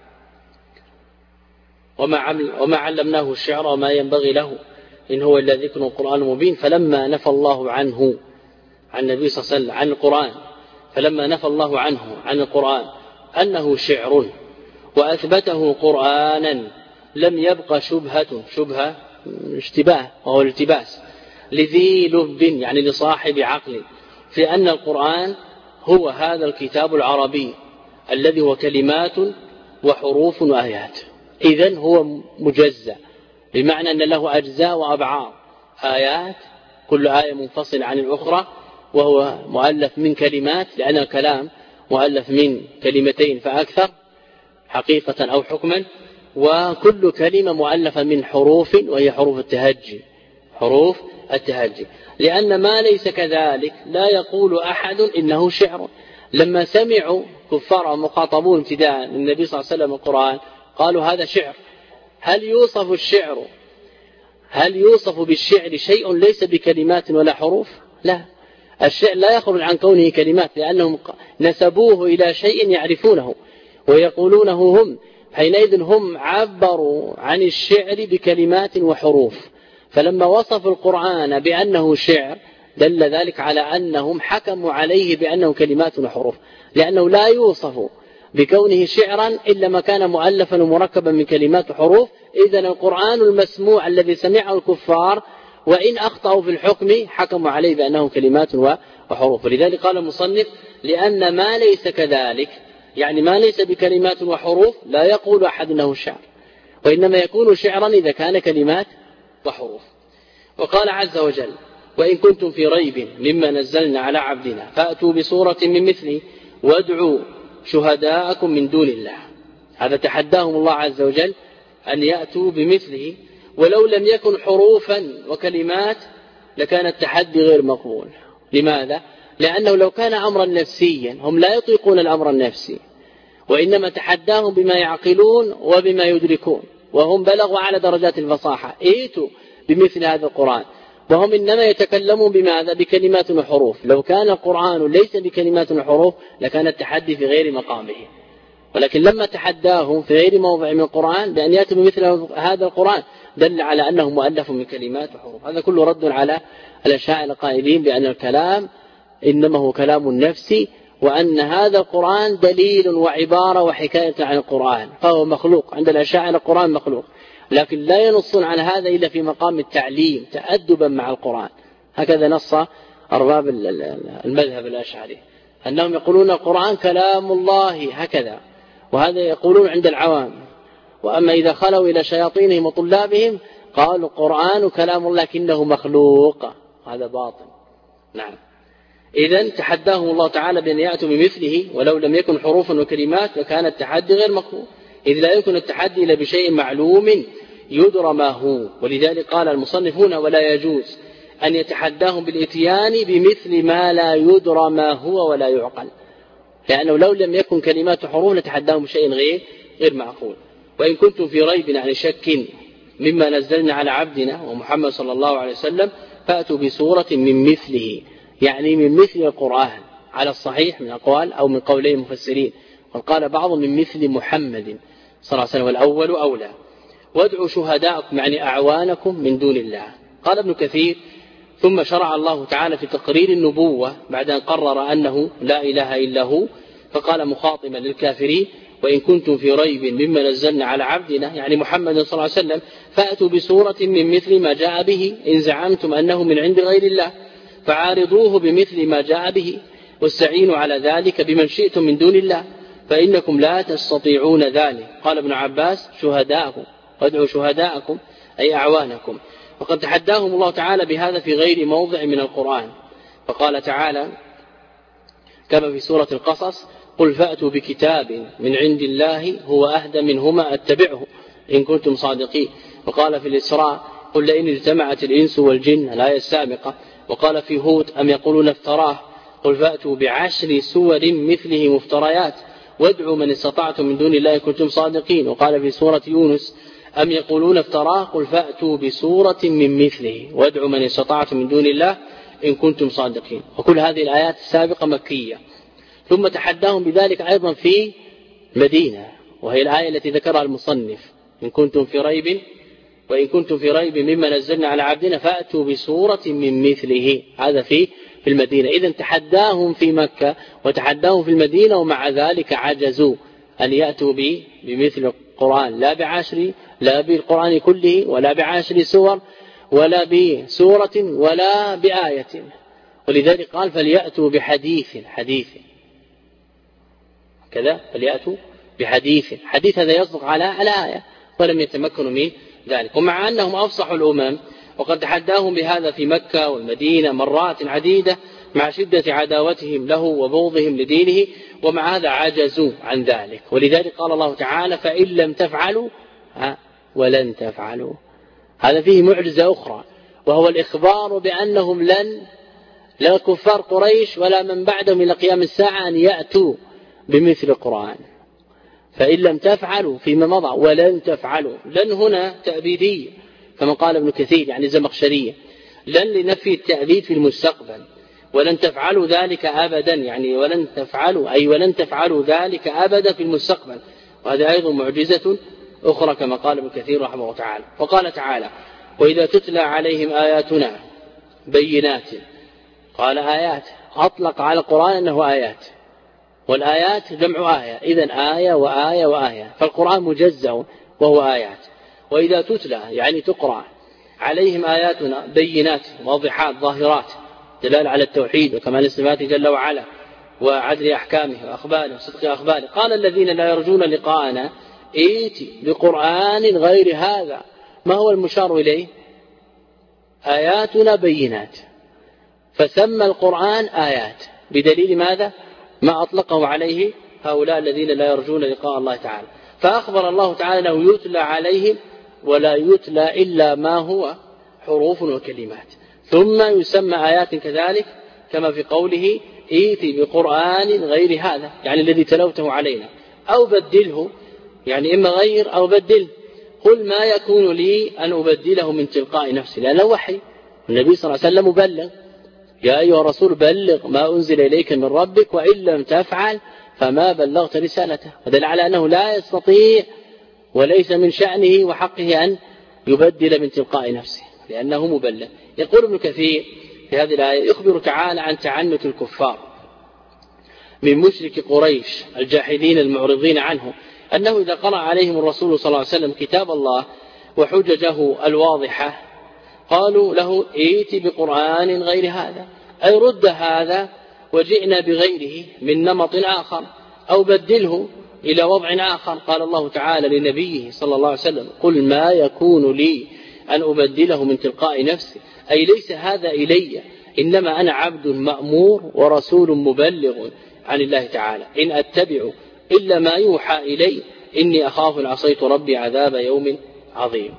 وما علمناه الشعر وما ينبغي له إن هو إلا ذكر وقرآن مبين. فلما نفى الله عنه عن النبي صلى الله عليه وسلم عن القرآن، فلما نفى الله عنه عن القرآن أنه شعر وأثبته قرآنا لم يبق شبهة اشتباه وهو الالتباس لذي لب يعني لصاحب عقل في أن القرآن هو هذا الكتاب العربي الذي هو كلمات وحروف وآيات. إذن هو مجزأ بمعنى أن له أجزاء وأبعاد، آيات كل آية منفصلة عن الأخرى، وهو مؤلف من كلمات لأن الكلام مؤلف من كلمتين فأكثر حقيقة أو حكما، وكل كلمة مؤلفة من حروف وهي حروف التهجي، حروف التهجي، لأن ما ليس كذلك لا يقول أحد إنه شعر. لما سمعوا كفار مخاطبون ابتداء النبي صلى الله عليه وسلم القرآن قالوا هذا شعر. هل يوصف بالشعر شيء ليس بكلمات ولا حروف؟ لا، الشعر لا يخرج عن كونه كلمات، لأنهم نسبوه إلى شيء يعرفونه ويقولونه هم، حينئذ هم عبروا عن الشعر بكلمات وحروف. فلما وصفوا القرآن بأنه شعر دل ذلك على أنهم حكموا عليه بأنه كلمات وحروف، لأنه لا يوصف بكونه شعرا إلا ما كان مؤلفا ومركبا من كلمات وحروف. إذن القرآن المسموع الذي سمعه الكفار وإن أخطأوا في الحكم حكموا عليه بأنه كلمات وحروف. ولذلك قال المصنف لأن ما ليس كذلك، يعني ما ليس بكلمات وحروف، لا يقول أحد أنه شعر، وإنما يكون شعرا إذا كان كلمات وحروف. وقال عز وجل وإن كنتم في ريب مما نزلنا على عبدنا فأتوا بصورة من مثله وادعوا شهداءكم من دون الله. هذا تحداهم الله عز وجل أن يأتوا بمثله، ولو لم يكن حروفا وكلمات لكان التحدي غير مقبول. لماذا؟ لأنه لو كان أمرا نفسيا هم لا يطيقون الأمر النفسي، وإنما تحداهم بما يعقلون وبما يدركون، وهم بلغوا على درجات الفصاحة. ائتوا بمثل هذا القرآن، وهم إنما يتكلمون بماذا؟ بكلمات وحروف. لو كان القرآن ليس بكلمات وحروف لكان التحدي في غير مقامه، ولكن لما تحداهم في غير موضع من القرآن بأن يأتوا بمثل هذا القرآن دل على أنه مؤلف من كلمات وحروف. هذا كله رد على الأشاعرة القائلين بأن الكلام إنما هو كلام نفسي، وأن هذا القرآن دليل وعبارة وحكاية عن القرآن، فهو مخلوق. عند الأشاعرة القرآن مخلوق، لكن لا ينصون على هذا إلا في مقام التعليم تأدبا مع القرآن. هكذا نص أرباب المذهب الأشعري أنهم يقولون القرآن كلام الله هكذا، وهذا يقولون عند العوام. وأما إذا خلوا إلى شياطينهم وطلابهم قالوا القرآن كلام الله لكنه مخلوق، هذا باطل. نعم، إذن تحداهم الله تعالى بأن يأتوا بمثله ولو لم يكن حروفا وكلمات، وكان التحدي غير مقبول، إذ لا يمكن التحدي إلا بشيء معلوم يدرى ما هو. ولذلك قال المصنف هنا ولا يجوز أن يتحداهم بالإتيان بمثل ما لا يدرى ما هو ولا يعقل، لأنه لو لم يكن كلمات حروف لتحداهم بشيء غير معقول. وإن كنتم في ريب عن شك مما نزلنا على عبدنا ومحمد صلى الله عليه وسلم فأتوا بسورة من مثله، يعني من مثل القرآن على الصحيح من أقوال أو من قولي المفسرين، وقال بعض من مثل محمد صلى الله عليه وسلم والأول أولى. وادعوا شهداءكم يعني أعوانكم من دون الله. قال ابن كثير ثم شرع الله تعالى في تقرير النبوة بعد أن قرر أنه لا إله إلا هو، فقال مخاطبا للكافرين وإن كنتم في ريب مما نزلنا على عبدنا يعني محمد صلى الله عليه وسلم فأتوا بسورة من مثل ما جاء به إن زعمتم أنه من عند غير الله فعارضوه بمثل ما جاء به واستعينوا على ذلك بمن شئتم من دون الله فإنكم لا تستطيعون ذلك. قال ابن عباس شهداءكم، وادعوا شهداءكم أي أعوانكم. وقد تحداهم الله تعالى بهذا في غير موضع من القرآن، فقال تعالى كما في سورة القصص قل فأتوا بكتاب من عند الله هو أهدى منهما أتبعه إن كنتم صادقين. وقال في الإسراء قل لئن اجتمعت الإنس والجن الآية السابقة. وقال في هود أم يقولون افتراه قل فأتوا بعشر سور مثله مفتريات وادعوا من استطعتم من دون الله إن كنتم صادقين. وقال في سورة يونس أم يقولون افتراه قل فأتوا بسورة من مثله وادعوا من استطعتم من دون الله إن كنتم صادقين. وكل هذه الآيات السابقة مكية. ثم تحداهم بذلك أيضا في مدينة، وهي الآية التي ذكرها المصنف إن كنتم في ريب وإن كنتم في ريب مما نزلنا على عبدنا فأتوا بسورة من مثله، هذا في المدينة. إذن تحداهم في مكة وتحداهم في المدينة، ومع ذلك عجزوا أن يأتوا بمثل القرآن، لا بالقرآن كله ولا بعشر سور ولا بسورة ولا بآية. ولذلك قال فليأتوا بحديث كذا، فليأتوا بحديث. حديث هذا يصدق على آية، ولم يتمكنوا من ذلك، ومع أنهم أفصحوا الأمم وقد تحداهم بهذا في مكة والمدينة مرات عديدة مع شدة عداوتهم له وبغضهم لدينه، ومع هذا عجزوا عن ذلك. ولذلك قال الله تعالى فإن لم تفعلوا ولن تفعلوا. هذا فيه معجزة أخرى، وهو الإخبار بأنهم لا كفار قريش ولا من بعدهم إلى قيام الساعة أن يأتوا بمثل القرآن، فإن لم تفعلوا فيما مضى ولن تفعلوا. لن هنا تأبيدية كما قال ابن كثير يعني زمخشرية، لن لنفي التأبيد في المستقبل، ولن تفعلوا ذلك أبدا يعني ولن تفعلوا ذلك أبدا في المستقبل. وهذا أيضا معجزة أخرى كما قال ابن كثير رحمه الله تعالى. وقال تعالى وإذا تتلى عليهم آياتنا بينات، قال آيات، أطلق على القرآن أنه آيات، والآيات جمع آية، إذن آية وآية وآية، فالقرآن مجزأ وهو آيات. وإذا تتلى يعني تقرأ عليهم آياتنا بينات واضحات ظاهرات دلالة على التوحيد وكمال صفاته جل وعلا وعدل أحكامه وأخباره وصدق أخباره. قال الذين لا يرجون لقاءنا ائت بقرآن غير هذا. ما هو المشار إليه؟ آياتنا بينات، فسمى القرآن آيات بدليل ماذا؟ ما أطلقه عليه هؤلاء الذين لا يرجون لقاء الله تعالى. فأخبر الله تعالى أنه يتلى عليهم ولا يتلى إلا ما هو حروف وكلمات، ثم يسمى آيات كذلك كما في قوله ائت بقرآن غير هذا يعني الذي تلوته علينا، أو بدله يعني إما غير أو بدله. قل ما يكون لي أن أبدله من تلقاء نفسي، لأنه وحي، النبي صلى الله عليه وسلم مبلغ، يا أيها الرسول بلغ ما أنزل إليك من ربك وإن لم تفعل فما بلغت رسالته. ودل على أنه لا يستطيع وليس من شأنه وحقه أن يبدل من تلقاء نفسه لأنه مبلغ. يقول ابن كثير في هذه الآية يخبر تعالى عن تعنت الكفار من مشرك قريش الجاحدين المعرضين عنه، أنه إذا قرأ عليهم الرسول صلى الله عليه وسلم كتاب الله وحججه الواضحة قالوا له ائت بقرآن غير هذا، أي رد هذا وجئنا بغيره من نمط آخر أو بدله إلى وضع آخر. قال الله تعالى لنبيه صلى الله عليه وسلم قل ما يكون لي أن أبدله من تلقاء نفسي، أي ليس هذا إلي، إنما أنا عبد مأمور ورسول مبلغ عن الله تعالى، إن أتبع إلا ما يوحى إلي إني أخاف إن عصيت ربي عذاب يوم عظيم.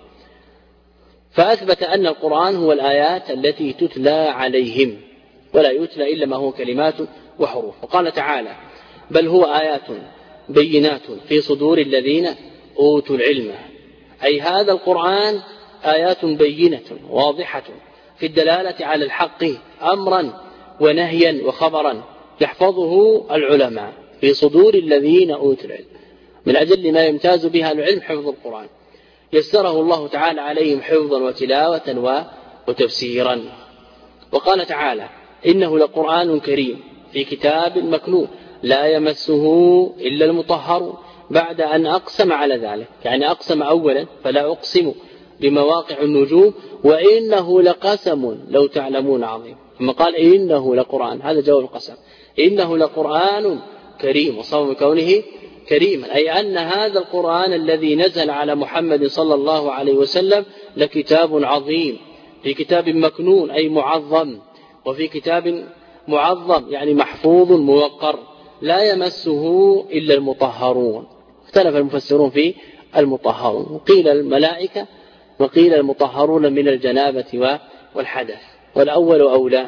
فأثبت أن القرآن هو الآيات التي تتلى عليهم ولا يتلى إلا ما هو كلمات وحروف. وقال تعالى بل هو آيات بينات في صدور الذين أوتوا العلم، أي هذا القرآن آيات بينة واضحة في الدلالة على الحق أمرا ونهيا وخبرا يحفظه العلماء في صدور الذين أوتوا العلم. من أجل ما يمتاز بها العلم حفظ القرآن، يسره الله تعالى عليهم حفظا وتلاوة وتفسيرا. وقال تعالى إنه لقرآن كريم في كتاب مكنون لا يمسه إلا المطهر، بعد أن أقسم على ذلك، يعني أقسم أولا فلا أقسم بمواقع النجوم وإنه لقسم لو تعلمون عظيم، ثم قال إنه لقرآن، هذا جواب القسم، إنه لقرآن كريم، وصوم كونه كريما أي أن هذا القرآن الذي نزل على محمد صلى الله عليه وسلم لكتاب عظيم في كتاب مكنون أي معظم، وفي كتاب معظم يعني محفوظ موقر لا يمسه إلا المطهرون. اختلف المفسرون في المطهرون، قيل الملائكة وقيل المطهرون من الجنابة والحدث، والأول أولى.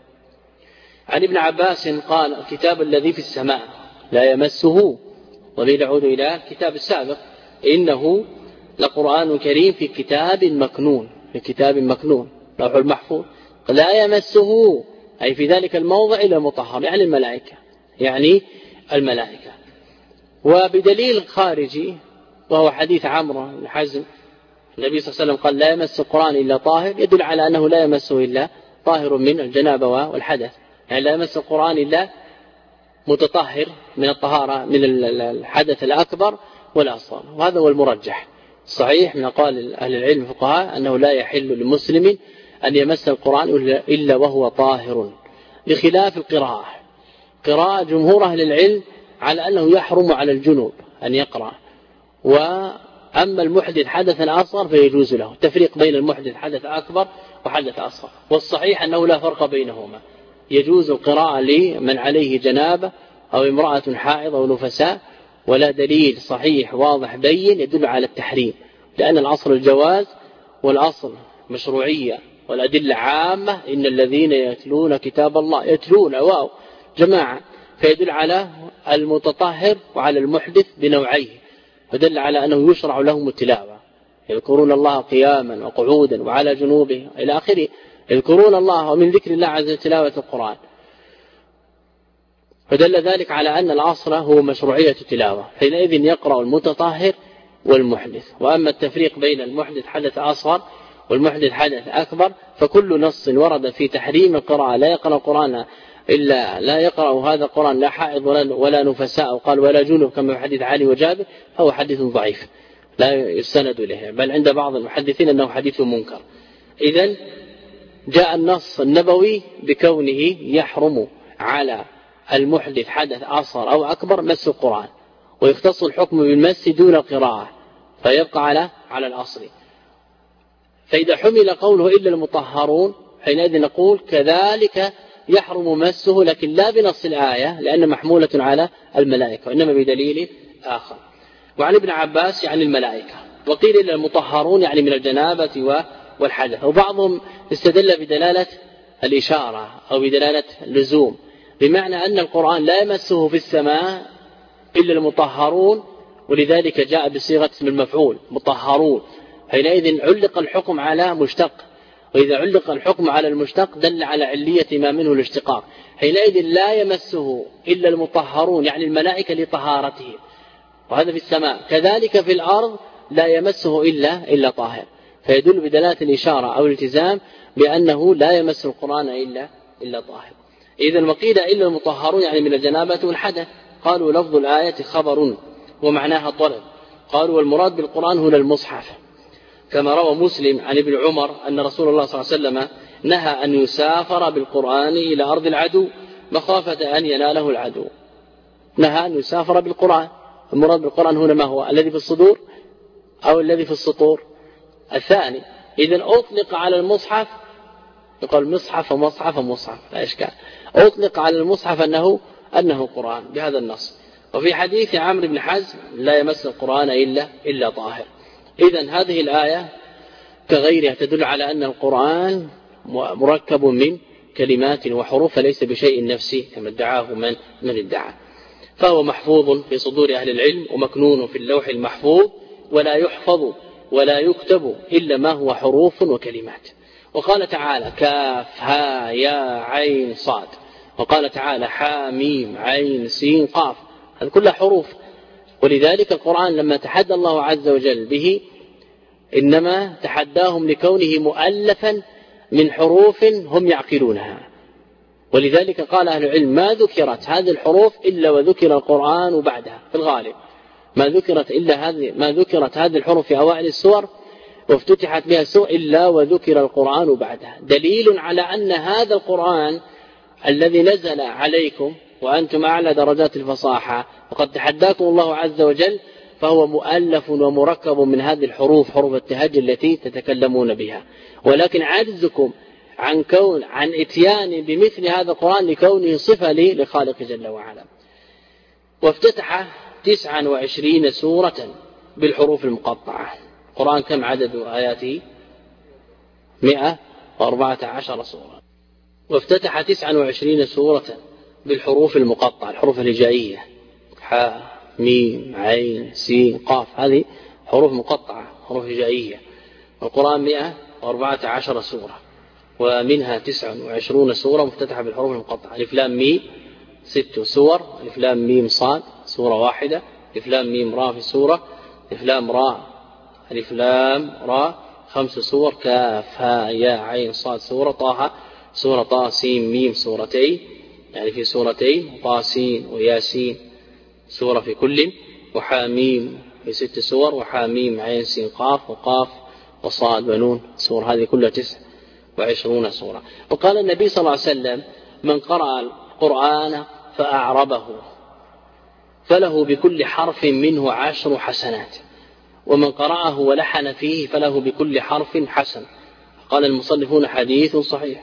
عن ابن عباس قال الكتاب الذي في السماء لا يمسه، وبه يعود إلى كتاب السابق إنه لقرآن كريم في كتاب مكنون، في كتاب مكنون لوح المحفوظ، لا يمسه أي في ذلك الموضع إلا المطهر يعني الملائكة، يعني الملائكة. وبدليل خارجي وهو حديث عمرو بن حزم النبي صلى الله عليه وسلم قال لا يمس القرآن إلا طاهر، يدل على أنه لا يمسه إلا طاهر من الجنابة والحدث، يعني لا يمس القرآن إلا متطهر من الطهارة من الحدث الأكبر والأصغر، وهذا هو المرجح صحيح من أقوال أهل العلم الفقهاء أنه لا يحل لمسلم أن يمس القرآن إلا وهو طاهر، بخلاف القراءة. قراءة جمهور أهل العلم على أنه يحرم على الجنوب أن يقرأ، وأما المحدث حدثا أصغر فيجوز له. التفريق بين المحدث حدث أكبر وحدث أصغر، والصحيح أنه لا فرق بينهما، يجوز القراءة لمن عليه جنابة أو امرأة حائض أو نفساء، ولا دليل صحيح واضح بين يدل على التحريم، لأن الأصل الجواز والأصل مشروعية والأدلة عامة. إن الذين يتلون كتاب الله، يتلون واو جماعة، فيدل على المتطهر وعلى المحدث بنوعيه، فدل على أنه يشرع لهم التلاوة. يذكرون الله قياما وقعودا وعلى جنوبه إلى آخره، يذكرون الله، ومن ذكر الله عز وجل تلاوة القرآن. فدل ذلك على أن الأصل هو مشروعية التلاوة، حينئذ يقرأ المتطهر والمحدث. وأما التفريق بين المحدث حدث أصغر والمحدث حدث أكبر، فكل نص ورد في تحريم القراءة لا يقرأ القرآن إلا لا يقرأ هذا القرآن لا حائض ولا نفساء، قال ولا جنب كما في حديث علي وجابر، فهو حديث ضعيف لا يستند إليه، بل عند بعض المحدثين أنه حديث منكر. إذن جاء النص النبوي بكونه يحرم على المحدث حدث أصغر أو أكبر مس القرآن، ويختص الحكم بالمس دون القراءة، فيبقى على الأصل. فإذا حمل قوله إلا المطهرون، حينئذ نقول كذلك يحرم مسه، لكن لا بنص الآية لأن محمولة على الملائكة، وإنما بدليل آخر. وعن ابن عباس يعني الملائكة، وقيل إلا المطهرون يعني من الجنابة والحدث. وبعضهم استدل بدلالة الإشارة أو بدلالة اللزوم، بمعنى أن القرآن لا يمسه في السماء إلا المطهرون، ولذلك جاء بصيغة اسم المفعول مطهرون، حينئذ علق الحكم على مشتق، وإذا علق الحكم على المشتق دل على علية ما منه الاشتقاق، حينئذ لا يمسه إلا المطهرون يعني الملائكة لطهارته، وهذا في السماء. كذلك في الأرض لا يمسه إلا طاهر، فيدل بدلالة الإشارة أو الالتزام بأنه لا يمس القرآن إلا طاهر. إذا وقيل إلا المطهرون يعني من الجنابة والحدث، قالوا لفظ الآية خبر ومعناها طلب، قالوا والمراد بالقرآن هنا المصحف، كما روى مسلم عن ابن عمر أن رسول الله صلى الله عليه وسلم نهى أن يسافر بالقرآن إلى أرض العدو مخافة أن يناله العدو. نهى أن يسافر بالقرآن. المراد بالقرآن هنا ما هو؟ الذي في الصدور أو الذي في السطور؟ الثاني. إذن أطلق على المصحف، يقول مصحف ومصحف ومصحف لا إشكال، أطلق على المصحف أنه قرآن بهذا النص. وفي حديث عمرو بن حزم لا يمس القرآن إلا طاهر. إذن هذه الآية كغيرها تدل على أن القرآن مركب من كلمات وحروف، فليس بشيء نفسي كما ادعاه من ادعى، فهو محفوظ في صدور أهل العلم ومكنون في اللوح المحفوظ، ولا يحفظ ولا يكتب إلا ما هو حروف وكلمات. وقال تعالى كاف ها يا عين صاد، وقال تعالى حاميم عين سين قاف، هذه كلها حروف. ولذلك القرآن لما تحدى الله عز وجل به إنما تحداهم لكونه مؤلفا من حروف هم يعقلونها، ولذلك قال أهل العلم ما ذكرت هذه الحروف إلا وذكر القرآن بعدها، في الغالب ما ذكرت هذه الحروف في أوائل السور وافتتحت بها السور إلا وذكر القرآن بعدها، دليل على أن هذا القرآن الذي نزل عليكم وأنتم أعلى درجات الفصاحة وقد تحداكم الله عز وجل، فهو مؤلف ومركب من هذه الحروف، حروف التهجي التي تتكلمون بها، ولكن عجزكم عن اتيان بمثل هذا القرآن لكونه صفة لخالق جل وعلا. وافتتح 29 سورة بالحروف المقطعة. القرآن كم عدد آياته؟ 114 سورة. وافتتح 29 سورة بالحروف المقطعة، الحروف الهجائية حاء ميم عين سين قاف، هذه حروف مقطعة حروف هجائية. القرآن 114 سورة، ومنها 29 سورة مفتتحة بالحروف المقطعة. ألف لام ميم 6 سور، ألف لام ميم صاد سورة واحدة، ألف لام ميم را في سورة، ألف لام را ألف لام را 5 سور، كاف ها يا عين صاد سورة، طه سورة طه سين ميم سورتين يعني في سورتين، طه سين وياسين سورة في كل، وحاميم في 6 سور، وحاميم عين سين قاف وقاف وصاد ونون سورة، هذه كلها 29 سورة. وقال النبي صلى الله عليه وسلم من قرأ القرآن فأعربه فله بكل حرف منه 10 حسنات، ومن قرأه ولحن فيه فله بكل حرف حسن. قال المصنفون حديث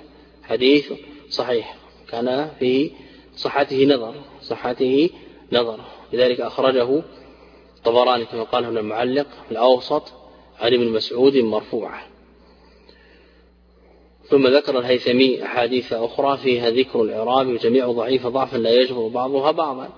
صحيح كان في صحته نظر، لذلك أخرجه الطبراني كما قال هنا المعلق الأوسط عن ابن مسعود مرفوعا. ثم ذكر الهيثمي أحاديث أخرى فيها ذكر الإعراب وجميع ضعيف ضعفا لا يجبر بعضها بعضا.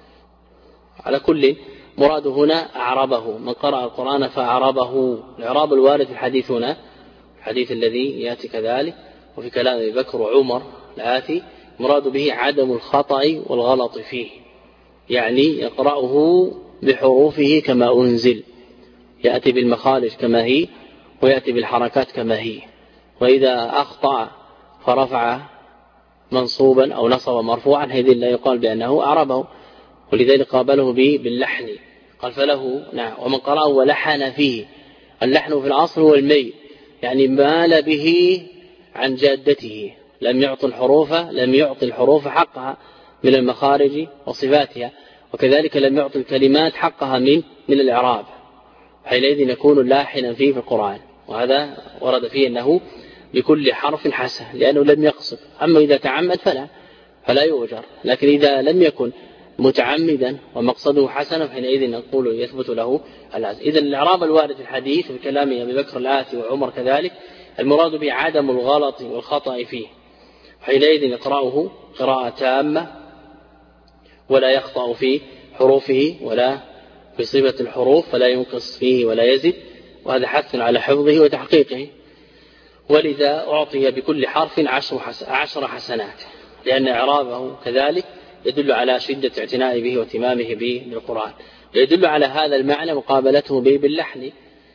على كل مراد هنا أعربه، من قرأ القرآن فأعربه. الإعراب الوارد في الحديث هنا الحديث الذي يأتي كذلك وفي كلام أبي بكر وعمر الآتي مراد به عدم الخطأ والغلط فيه، يعني يقرأه بحروفه كما أنزل، يأتي بالمخارج كما هي ويأتي بالحركات كما هي. وإذا أخطأ فرفع منصوبا أو نصب مرفوعا هذه لا يقال بأنه أعربه، ولذلك قابله باللحن قال فله نعم. ومن قرأه ولحن فيه، اللحن في الأصل هو الميل، يعني مال به عن جادته، لم يعطي الحروف حقها من المخارج وصفاتها، وكذلك لم يعطي الكلمات حقها من الإعراب، حينئذ يكون لاحنا فيه في القرآن. وهذا ورد فيه أنه بكل حرف حسن لأنه لم يقصد. أما إذا تعمد فلا يؤجر، لكن إذا لم يكن متعمدا ومقصده حسنا حينئذ نقول يثبت له الأجر. إذا الإعراب الوارد في الحديث في كلام أبي بكر الآتي وعمر كذلك المراد به عدم الغلط والخطأ فيه، حينئذ يقرأه قراءة تامة ولا يخطأ في حروفه ولا في صفة الحروف، فلا ينقص فيه ولا يزد، وهذا حث على حفظه وتحقيقه. ولذا أعطي بكل حرف 10 حسنات، لأن إعرابه كذلك يدل على شدة اعتناء به واهتمامه بالقرآن، ويدل على هذا المعنى مقابلته به باللحن،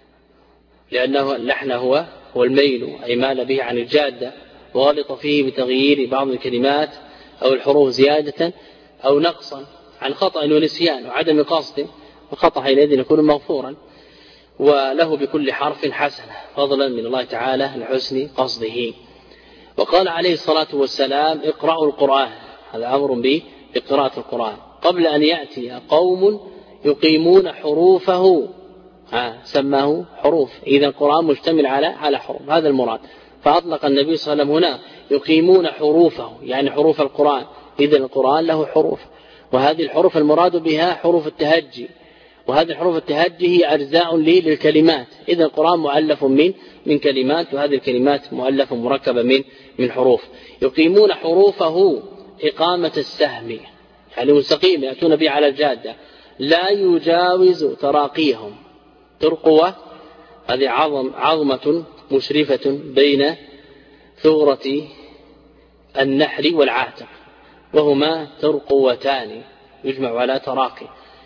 لأنه اللحن هو الميل، أي مال به عن الجادة وغلط فيه بتغيير بعض الكلمات أو الحروف زيادة أو نقصا عن خطأ ونسيان وعدم قصد، الخطأ حينئذ يكون مغفورا. وله بكل حرف حسنة فضلا من الله تعالى لحسن قصده. وقال عليه الصلاة والسلام اقرأوا القرآن، هذا أمر بقراءة القرآن قبل أن يأتي قوم يقيمون حروفه، سماه حروف، إذا القرآن مشتمل على حروف، هذا المراد. فأطلق النبي صلى الله عليه وسلم هنا يقيمون حروفه يعني حروف القرآن، إذا القرآن له حروف، وهذه الحروف المراد بها حروف التهجي، وهذه الحروف التهجي هي أجزاء للكلمات، إذا القرآن مؤلف من كلمات، وهذه الكلمات مؤلفة مركبة من حروف. يقيمون حروفه إقامة السهم، يعني مستقيم يأتون به على الجادة، لا يجاوز تراقيهم. ترقوة هذه عظمة مشرفة بين ثغرة النحر والعاتق، وهما ترقوتان يجمع على تراقي.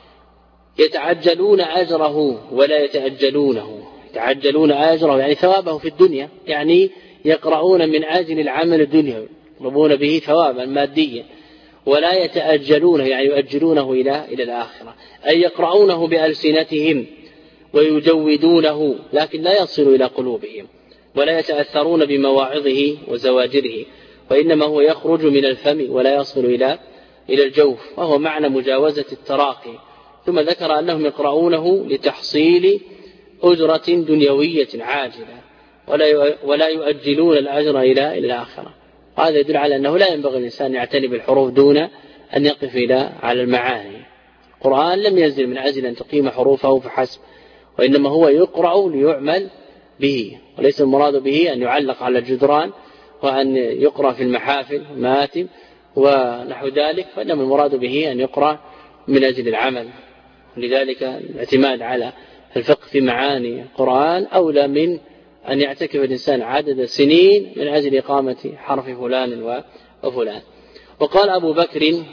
يتعجلون أجره ولا يتأجلونه، يتعجلون أجره يعني ثوابه في الدنيا، يعني يقرؤون من أجل العمل الدنيوي يطلبون به ثوابا ماديا، ولا يتأجلونه يعني يؤجلونه إلى الآخرة، أي يقرؤونه بألسنتهم ويجودونه لكن لا يصل إلى قلوبهم، ولا يتأثرون بمواعظه وزواجره، وإنما هو يخرج من الفم ولا يصل إلى الجوف، وهو معنى مجاوزة التراقي. ثم ذكر أنهم يقرؤونه لتحصيل أجرة دنيوية عاجلة ولا يؤجلون الأجر إلى الآخرة. هذا يدل على أنه لا ينبغي الإنسان يعتني بالحروف دون أن يقف على المعاني. القرآن لم ينزل من أجل أن تقيم حروفه فحسب، وإنما هو يقرأ ليعمل به، وليس المراد به أن يعلق على الجدران وأن يقرأ في المحافل ماتم ونحو ذلك، فإنما المراد به أن يقرأ من أجل العمل. لذلك الاعتماد على الفقه في معاني القرآن أولى من أن يعتكف الإنسان عدد سنين من أجل إقامة حرف فلان وفلان. وقال أبو بكر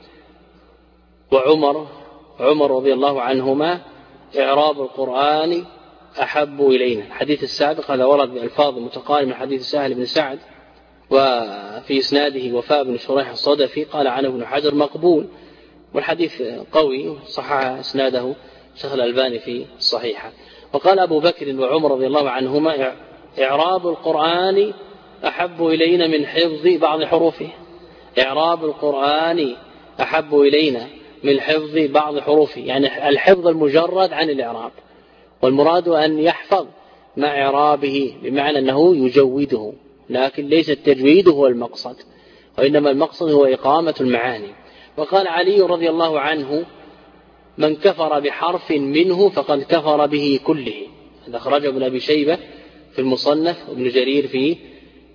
وعمر رضي الله عنهما إعراب القرآن أحب إلينا. الحديث السابق هذا ورد بألفاظ متقاربة من حديث سهل بن سعد، وفي إسناده وفاء بن شريح الصدفي، قال عنه ابن حجر مقبول، والحديث قوي صحح إسناده شيخ الألباني في الصحيحة. وقال أبو بكر وعمر رضي الله عنهما إعراب القرآن أحب إلينا من حفظ بعض حروفه. إعراب القرآن أحب إلينا من حفظ بعض حروفه، يعني الحفظ المجرد عن الإعراب، والمراد أن يحفظ مع إعرابه بمعنى أنه يجوده، لكن ليس التجويد هو المقصد، وإنما المقصد هو إقامة المعاني. وقال علي رضي الله عنه من كفر بحرف منه فقد كفر به كله. هذا أخرجه ابن أبي شيبة في المصنف وابن جرير في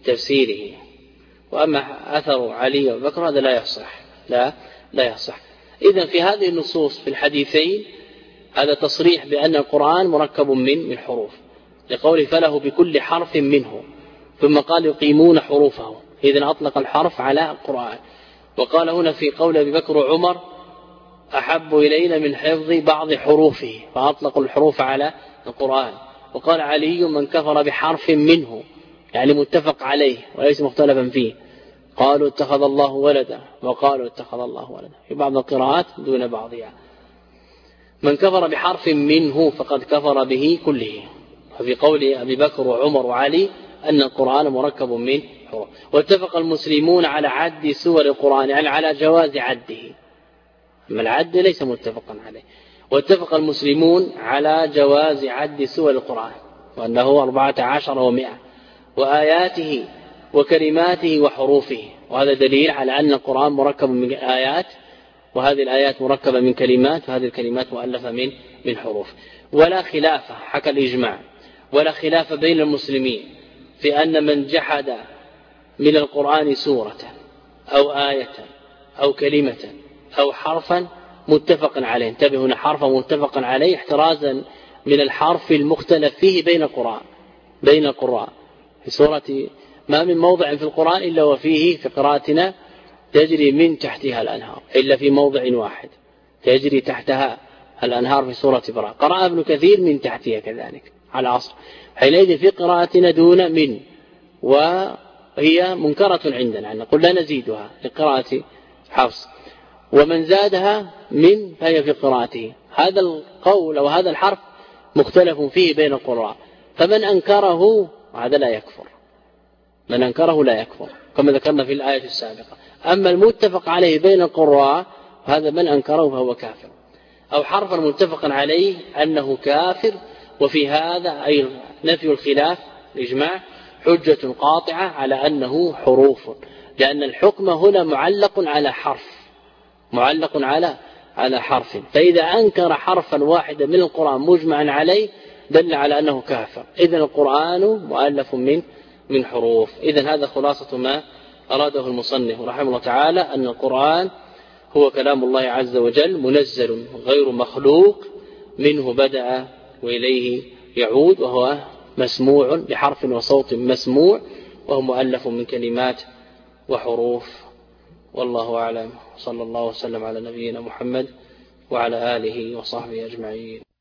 تفسيره. وأما أثر علي وبكر هذا لا يصح، لا يصح. إذن في هذه النصوص في الحديثين هذا تصريح بأن القرآن مركب من حروف، لقوله فله بكل حرف منه، ثم قال يقيمون حروفه، إذن أطلق الحرف على القرآن. وقال هنا في قول أبي بكر وعمر أحب إلينا من حفظ بعض حروفه، فأطلقوا الحروف على القرآن. وقال علي من كفر بحرف منه، يعني متفق عليه وليس مختلفا فيه. قالوا اتخذ الله ولدا، وقالوا اتخذ الله ولدا في بعض القراءات دون بعضها. من كفر بحرف منه فقد كفر به كله. وفي قول أبي بكر وعمر وعلي أن القرآن مركب من حروف. واتفق المسلمون على عد سور القرآن، يعني على جواز عده، أما العد ليس متفقا عليه. واتفق المسلمون على جواز عد سور القرآن، وأنه 14 و100، وآياته وكلماته وحروفه. وهذا دليل على أن القرآن مركب من آيات، وهذه الآيات مركبة من كلمات، وهذه الكلمات مؤلفة من حروف. ولا خلاف، حكى الإجماع، ولا خلاف بين المسلمين في أن من جحد من القرآن سورة أو آية أو كلمة أو حرفا متفق عليه. انتبهوا هنا، حرفا متفق عليه احترازا من الحرف المختلف فيه بين القراء. في سورة ما من موضع في القرآن إلا وفيه في قراءتنا تجري من تحتها الأنهار، إلا في موضع واحد تجري تحتها الأنهار في سورة براءة. قرأ ابن كثير من تحتها كذلك على عصر، حينئذ في قراءتنا دون من، وهي منكرة عندنا، نقول لا نزيدها لقراءة حفص. ومن زادها من فهي في قراءته. هذا القول أو هذا الحرف مختلف فيه بين القراء، فمن أنكره هذا لا يكفر، من أنكره لا يكفر كما ذكرنا في الآية السابقة. أما المتفق عليه بين القراء هذا من أنكره فهو كافر، أو حرفا متفق عليه أنه كافر. وفي هذا أي نفي الخلاف الإجماع حجة قاطعة على أنه حروف، لأن الحكم هنا معلق على حرف. فإذا أنكر حرفا واحدا من القرآن مجمعا عليه دل على أنه كافر. إذن القرآن مؤلف من حروف. إذن هذا خلاصة ما أراده المصنف رحمه الله تعالى، أن القرآن هو كلام الله عز وجل منزل غير مخلوق، منه بدأ وإليه يعود، وهو مسموع بحرف وصوت مسموع، وهو مؤلف من كلمات وحروف. والله أعلم، صلى الله وسلم على نبينا محمد وعلى آله وصحبه أجمعين.